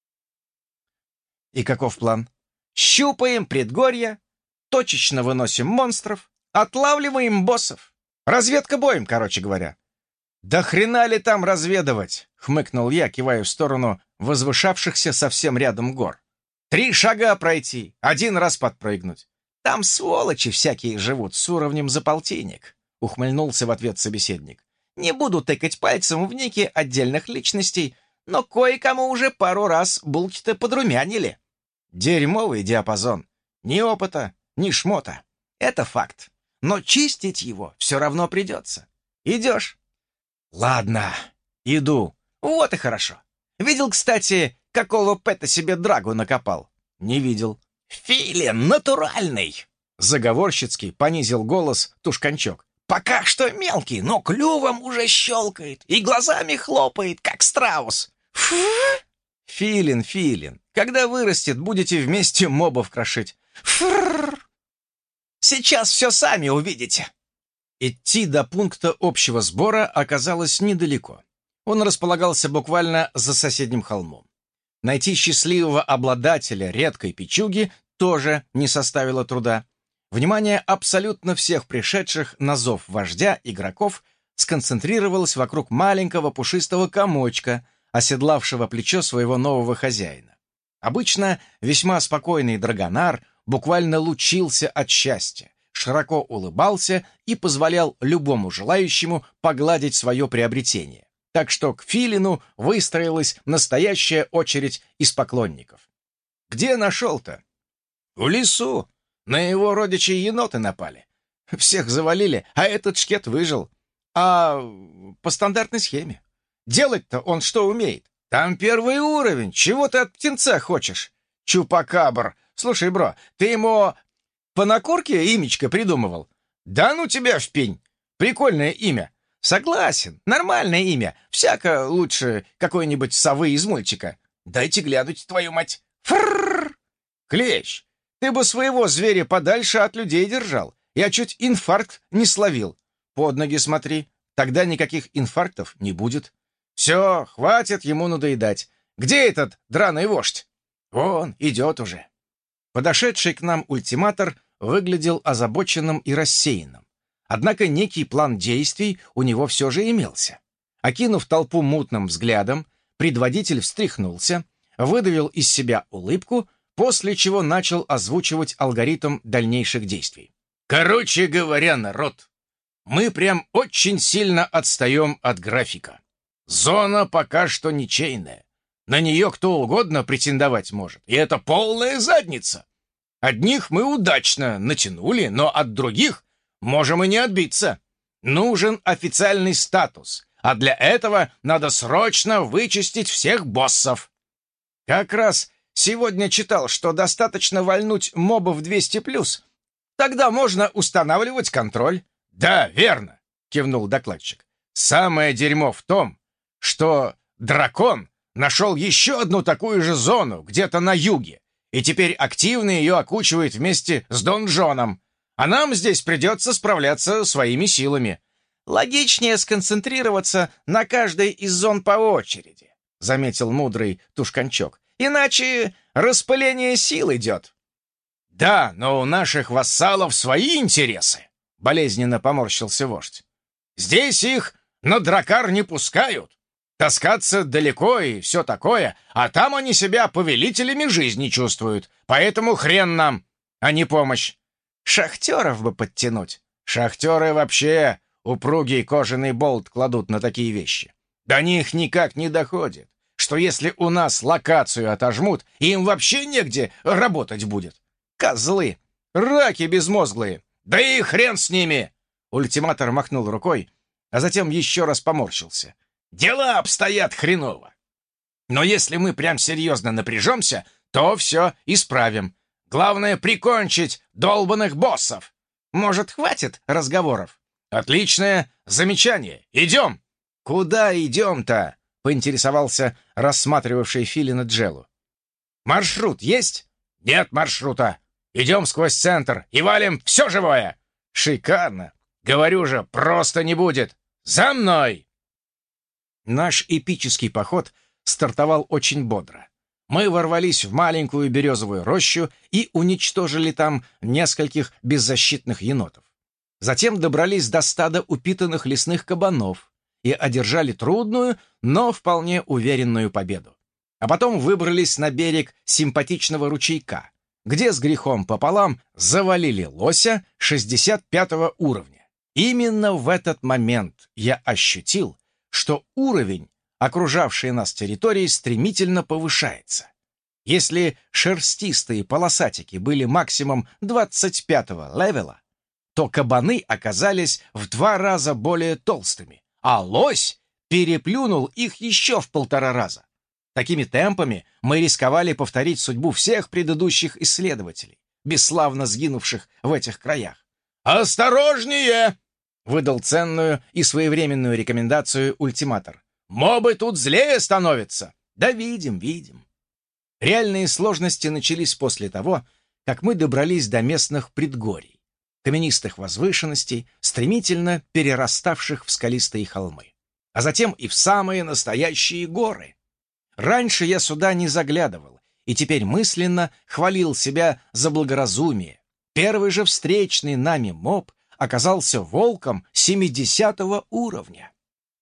И каков план? Щупаем предгорья, точечно выносим монстров, отлавливаем боссов. Разведка боем, короче говоря. «Да хрена ли там разведывать?» — хмыкнул я, кивая в сторону возвышавшихся совсем рядом гор. «Три шага пройти, один раз подпрыгнуть. Там сволочи всякие живут с уровнем за полтинник», — ухмыльнулся в ответ собеседник. «Не буду тыкать пальцем в ники отдельных личностей, но кое-кому уже пару раз булки-то подрумянили. Дерьмовый диапазон. Ни опыта, ни шмота. Это факт. Но чистить его все равно придется. Идешь?» «Ладно, иду». «Вот и хорошо. Видел, кстати, какого Пэта себе драгу накопал?» «Не видел». «Филин натуральный!» Заговорщицки понизил голос Тушканчок. «Пока что мелкий, но клювом уже щелкает и глазами хлопает, как страус. Фу!» «Филин, Филин, когда вырастет, будете вместе мобов крошить». «Фрррр! Сейчас все сами увидите». Идти до пункта общего сбора оказалось недалеко. Он располагался буквально за соседним холмом. Найти счастливого обладателя редкой печуги тоже не составило труда. Внимание абсолютно всех пришедших на зов вождя игроков сконцентрировалось вокруг маленького пушистого комочка, оседлавшего плечо своего нового хозяина. Обычно весьма спокойный драгонар буквально лучился от счастья, широко улыбался и позволял любому желающему погладить свое приобретение. Так что к Филину выстроилась настоящая очередь из поклонников. «Где нашел-то?» «В лесу. На его родичей еноты напали. Всех завалили, а этот шкет выжил. А по стандартной схеме. Делать-то он что умеет? Там первый уровень. Чего ты от птенца хочешь? Чупакабр. Слушай, бро, ты ему по накорке имечко придумывал?» «Да ну тебя в пень. Прикольное имя». «Согласен, нормальное имя. Всяко лучше какой-нибудь совы из мультика. Дайте глянуть, твою мать. Фрррр! Клещ, ты бы своего зверя подальше от людей держал. Я чуть инфаркт не словил. Под ноги смотри, тогда никаких инфарктов не будет. Все, хватит ему надоедать. Где этот драный вождь?» Вон, идет уже. Подошедший к нам ультиматор выглядел озабоченным и рассеянным. Однако некий план действий у него все же имелся. Окинув толпу мутным взглядом, предводитель встряхнулся, выдавил из себя улыбку, после чего начал озвучивать алгоритм дальнейших действий. «Короче говоря, народ, мы прям очень сильно отстаем от графика. Зона пока что ничейная. На нее кто угодно претендовать может, и это полная задница. Одних мы удачно натянули, но от других можем и не отбиться. Нужен официальный статус, а для этого надо срочно вычистить всех боссов. Как раз сегодня читал, что достаточно вальнуть мобов двести плюс. Тогда можно устанавливать контроль». «Да, верно», — кивнул докладчик. «Самое дерьмо в том, что дракон нашел еще одну такую же зону где-то на юге, и теперь активно ее окучивает вместе с донжоном. А нам здесь придется справляться своими силами». «Логичнее сконцентрироваться на каждой из зон по очереди», — заметил мудрый Тушканчок. «Иначе распыление сил идет». «Да, но у наших вассалов свои интересы», — болезненно поморщился вождь. «Здесь их на дракар не пускают. Таскаться далеко и все такое, а там они себя повелителями жизни чувствуют. Поэтому хрен нам, а не помощь. Шахтеров бы подтянуть». «Шахтеры вообще упругий кожаный болт кладут на такие вещи. До них никак не доходит, что если у нас локацию отожмут, им вообще негде работать будет. Козлы! Раки безмозглые! Да и хрен с ними!» Ультиматор махнул рукой, а затем еще раз поморщился. «Дела обстоят хреново. Но если мы прям серьезно напряжемся, то все исправим. Главное — прикончить долбанных боссов. Может, хватит разговоров?» «Отличное замечание! Идем!» «Куда идем-то?» — поинтересовался рассматривавший Филина Джелу. «Маршрут есть?» «Нет маршрута. Идем сквозь центр и валим все живое!» «Шикарно! Говорю же, просто не будет! За мной!» Наш эпический поход стартовал очень бодро. Мы ворвались в маленькую березовую рощу и уничтожили там нескольких беззащитных енотов. Затем добрались до стада упитанных лесных кабанов и одержали трудную, но вполне уверенную победу. А потом выбрались на берег симпатичного ручейка, где с грехом пополам завалили лося шестьдесят пятого уровня. Именно в этот момент я ощутил, что уровень окружавшей нас территории стремительно повышается. Если шерстистые полосатики были максимум двадцать пятого левела, то кабаны оказались в два раза более толстыми, а лось переплюнул их еще в полтора раза. Такими темпами мы рисковали повторить судьбу всех предыдущих исследователей, бесславно сгинувших в этих краях. «Осторожнее!» — выдал ценную и своевременную рекомендацию ультиматор. «Мобы тут злее становятся!» «Да видим, видим». Реальные сложности начались после того, как мы добрались до местных предгорий, каменистых возвышенностей, стремительно перераставших в скалистые холмы, а затем и в самые настоящие горы. Раньше я сюда не заглядывал, и теперь мысленно хвалил себя за благоразумие. Первый же встречный нами моб оказался волком семидесятого уровня.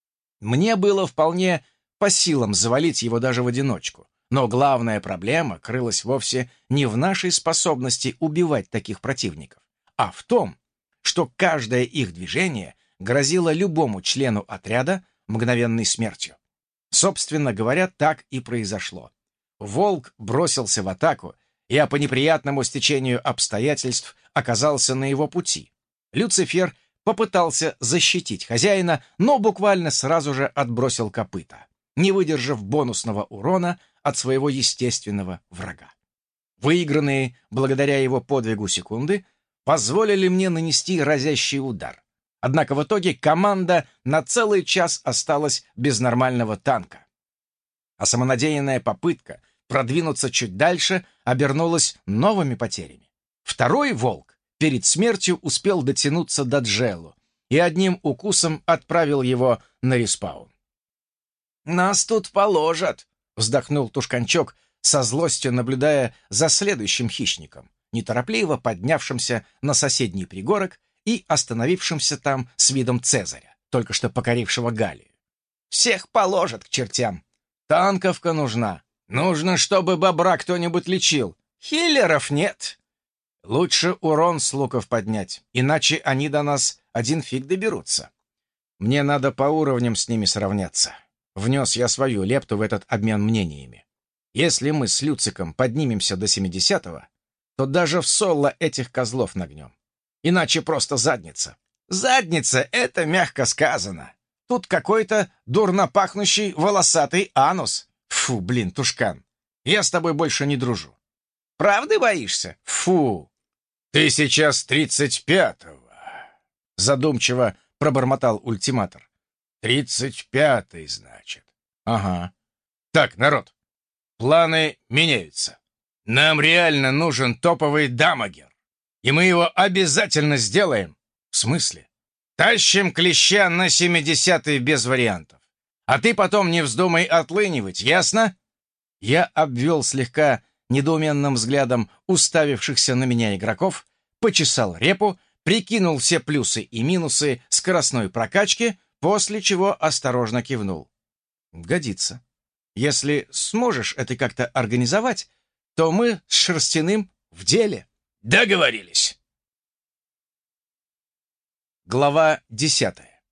Мне было вполне по силам завалить его даже в одиночку, но главная проблема крылась вовсе не в нашей способности убивать таких противников, а в том, что каждое их движение грозило любому члену отряда мгновенной смертью. Собственно говоря, так и произошло. Волк бросился в атаку, я по неприятному стечению обстоятельств оказался на его пути. Люцифер попытался защитить хозяина, но буквально сразу же отбросил копыта, не выдержав бонусного урона от своего естественного врага. Выигранные благодаря его подвигу секунды позволили мне нанести разящий удар. Однако в итоге команда на целый час осталась без нормального танка. А самонадеянная попытка продвинуться чуть дальше обернулась новыми потерями. Второй волк перед смертью успел дотянуться до Джеллу и одним укусом отправил его на респаун. «Нас тут положат», — вздохнул Тушканчок, со злостью наблюдая за следующим хищником, неторопливо поднявшимся на соседний пригорок и остановившимся там с видом Цезаря, только что покорившего Галлию. «Всех положат к чертям. Танковка нужна. Нужно, чтобы бобра кто-нибудь лечил. Хиллеров нет. Лучше урон с луков поднять, иначе они до нас один фиг доберутся. Мне надо по уровням с ними сравняться». Внес я свою лепту в этот обмен мнениями. Если мы с Люциком поднимемся до семидесятого, то даже в соло этих козлов нагнем. Иначе просто задница. Задница — это мягко сказано. Тут какой-то дурно пахнущий волосатый анус. Фу, блин, Тушкан, я с тобой больше не дружу. Правды боишься? Фу. Ты сейчас тридцать пятого. Задумчиво пробормотал ультиматор. Тридцать пятый, значит. Ага. Так, народ, планы меняются. Нам реально нужен топовый дамагер. И мы его обязательно сделаем. В смысле? Тащим клеща на семидесятый без вариантов. А ты потом не вздумай отлынивать, ясно? Я обвел слегка недоуменным взглядом уставившихся на меня игроков, почесал репу, прикинул все плюсы и минусы скоростной прокачки, после чего осторожно кивнул. Годится. Если сможешь это как-то организовать, то мы с Шерстяным в деле. Договорились. Глава десятая.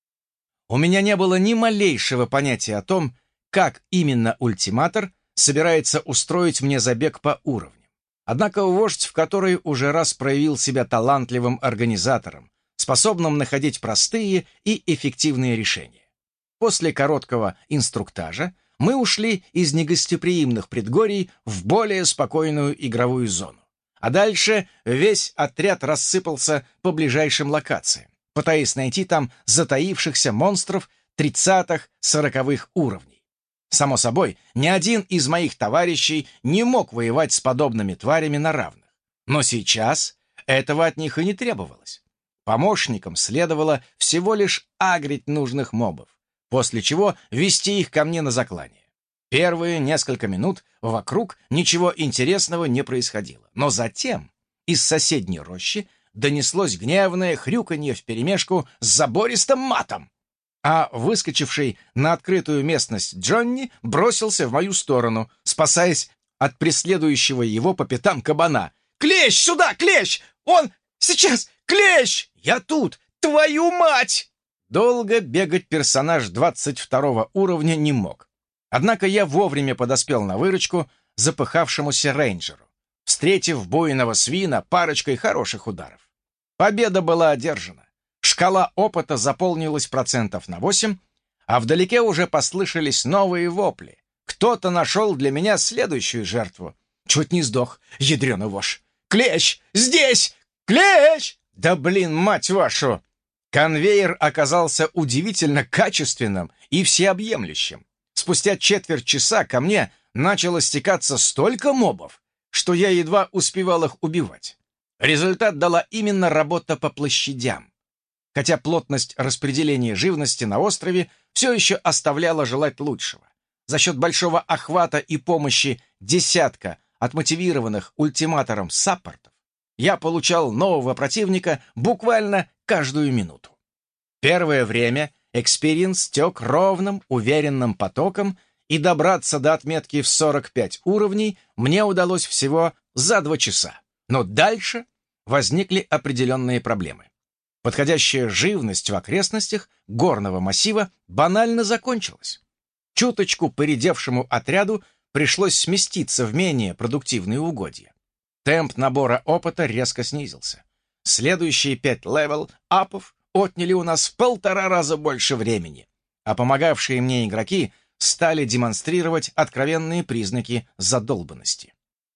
У меня не было ни малейшего понятия о том, как именно ультиматор собирается устроить мне забег по уровням. Однако вождь в который уже раз проявил себя талантливым организатором, способным находить простые и эффективные решения. После короткого инструктажа мы ушли из негостеприимных предгорий в более спокойную игровую зону. А дальше весь отряд рассыпался по ближайшим локациям, пытаясь найти там затаившихся монстров тридцатых-сороковых уровней. Само собой, ни один из моих товарищей не мог воевать с подобными тварями на равных. Но сейчас этого от них и не требовалось. Помощникам следовало всего лишь агрить нужных мобов, после чего вести их ко мне на заклание. Первые несколько минут вокруг ничего интересного не происходило, но затем из соседней рощи донеслось гневное хрюканье вперемешку с забористым матом, а выскочивший на открытую местность Джонни бросился в мою сторону, спасаясь от преследующего его по пятам кабана. «Клещ, сюда, клещ! Он сейчас! Клещ! Я тут! Твою мать!» Долго бегать персонаж двадцать второго уровня не мог. Однако я вовремя подоспел на выручку запыхавшемуся рейнджеру, встретив буйного свина парочкой хороших ударов. Победа была одержана. Шкала опыта заполнилась процентов на восемь, а вдалеке уже послышались новые вопли. Кто-то нашел для меня следующую жертву. Чуть не сдох, ядреный вошь. «Клещ! Здесь! Клещ!» «Да блин, мать вашу!» Конвейер оказался удивительно качественным и всеобъемлющим. Спустя четверть часа ко мне начало стекаться столько мобов, что я едва успевал их убивать. Результат дала именно работа по площадям. Хотя плотность распределения живности на острове все еще оставляла желать лучшего. За счет большого охвата и помощи десятка отмотивированных ультиматором саппортов я получал нового противника буквально каждую минуту. Первое время экспириенс тек ровным, уверенным потоком, и добраться до отметки в сорок пять уровней мне удалось всего за два часа. Но дальше возникли определенные проблемы. Подходящая живность в окрестностях горного массива банально закончилась. Чуточку поредевшему отряду пришлось сместиться в менее продуктивные угодья. Темп набора опыта резко снизился. Следующие пять левел-апов отняли у нас в полтора раза больше времени, а помогавшие мне игроки стали демонстрировать откровенные признаки задолбанности.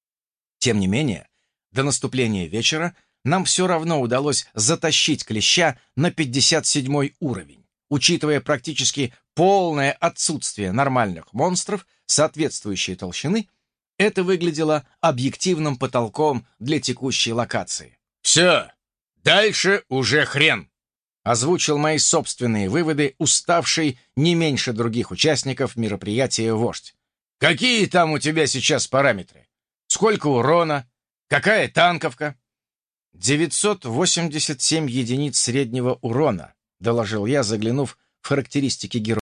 Тем не менее, до наступления вечера нам все равно удалось затащить клеща на пятьдесят седьмой уровень, учитывая практически полное отсутствие нормальных монстров соответствующей толщины. Это выглядело объективным потолком для текущей локации. «Все, дальше уже хрен!» Озвучил мои собственные выводы, уставший не меньше других участников мероприятия вождь. Какие там у тебя сейчас параметры? Сколько урона? Какая танковка?» девятьсот восемьдесят семь единиц среднего урона», — доложил я, заглянув в характеристики героя.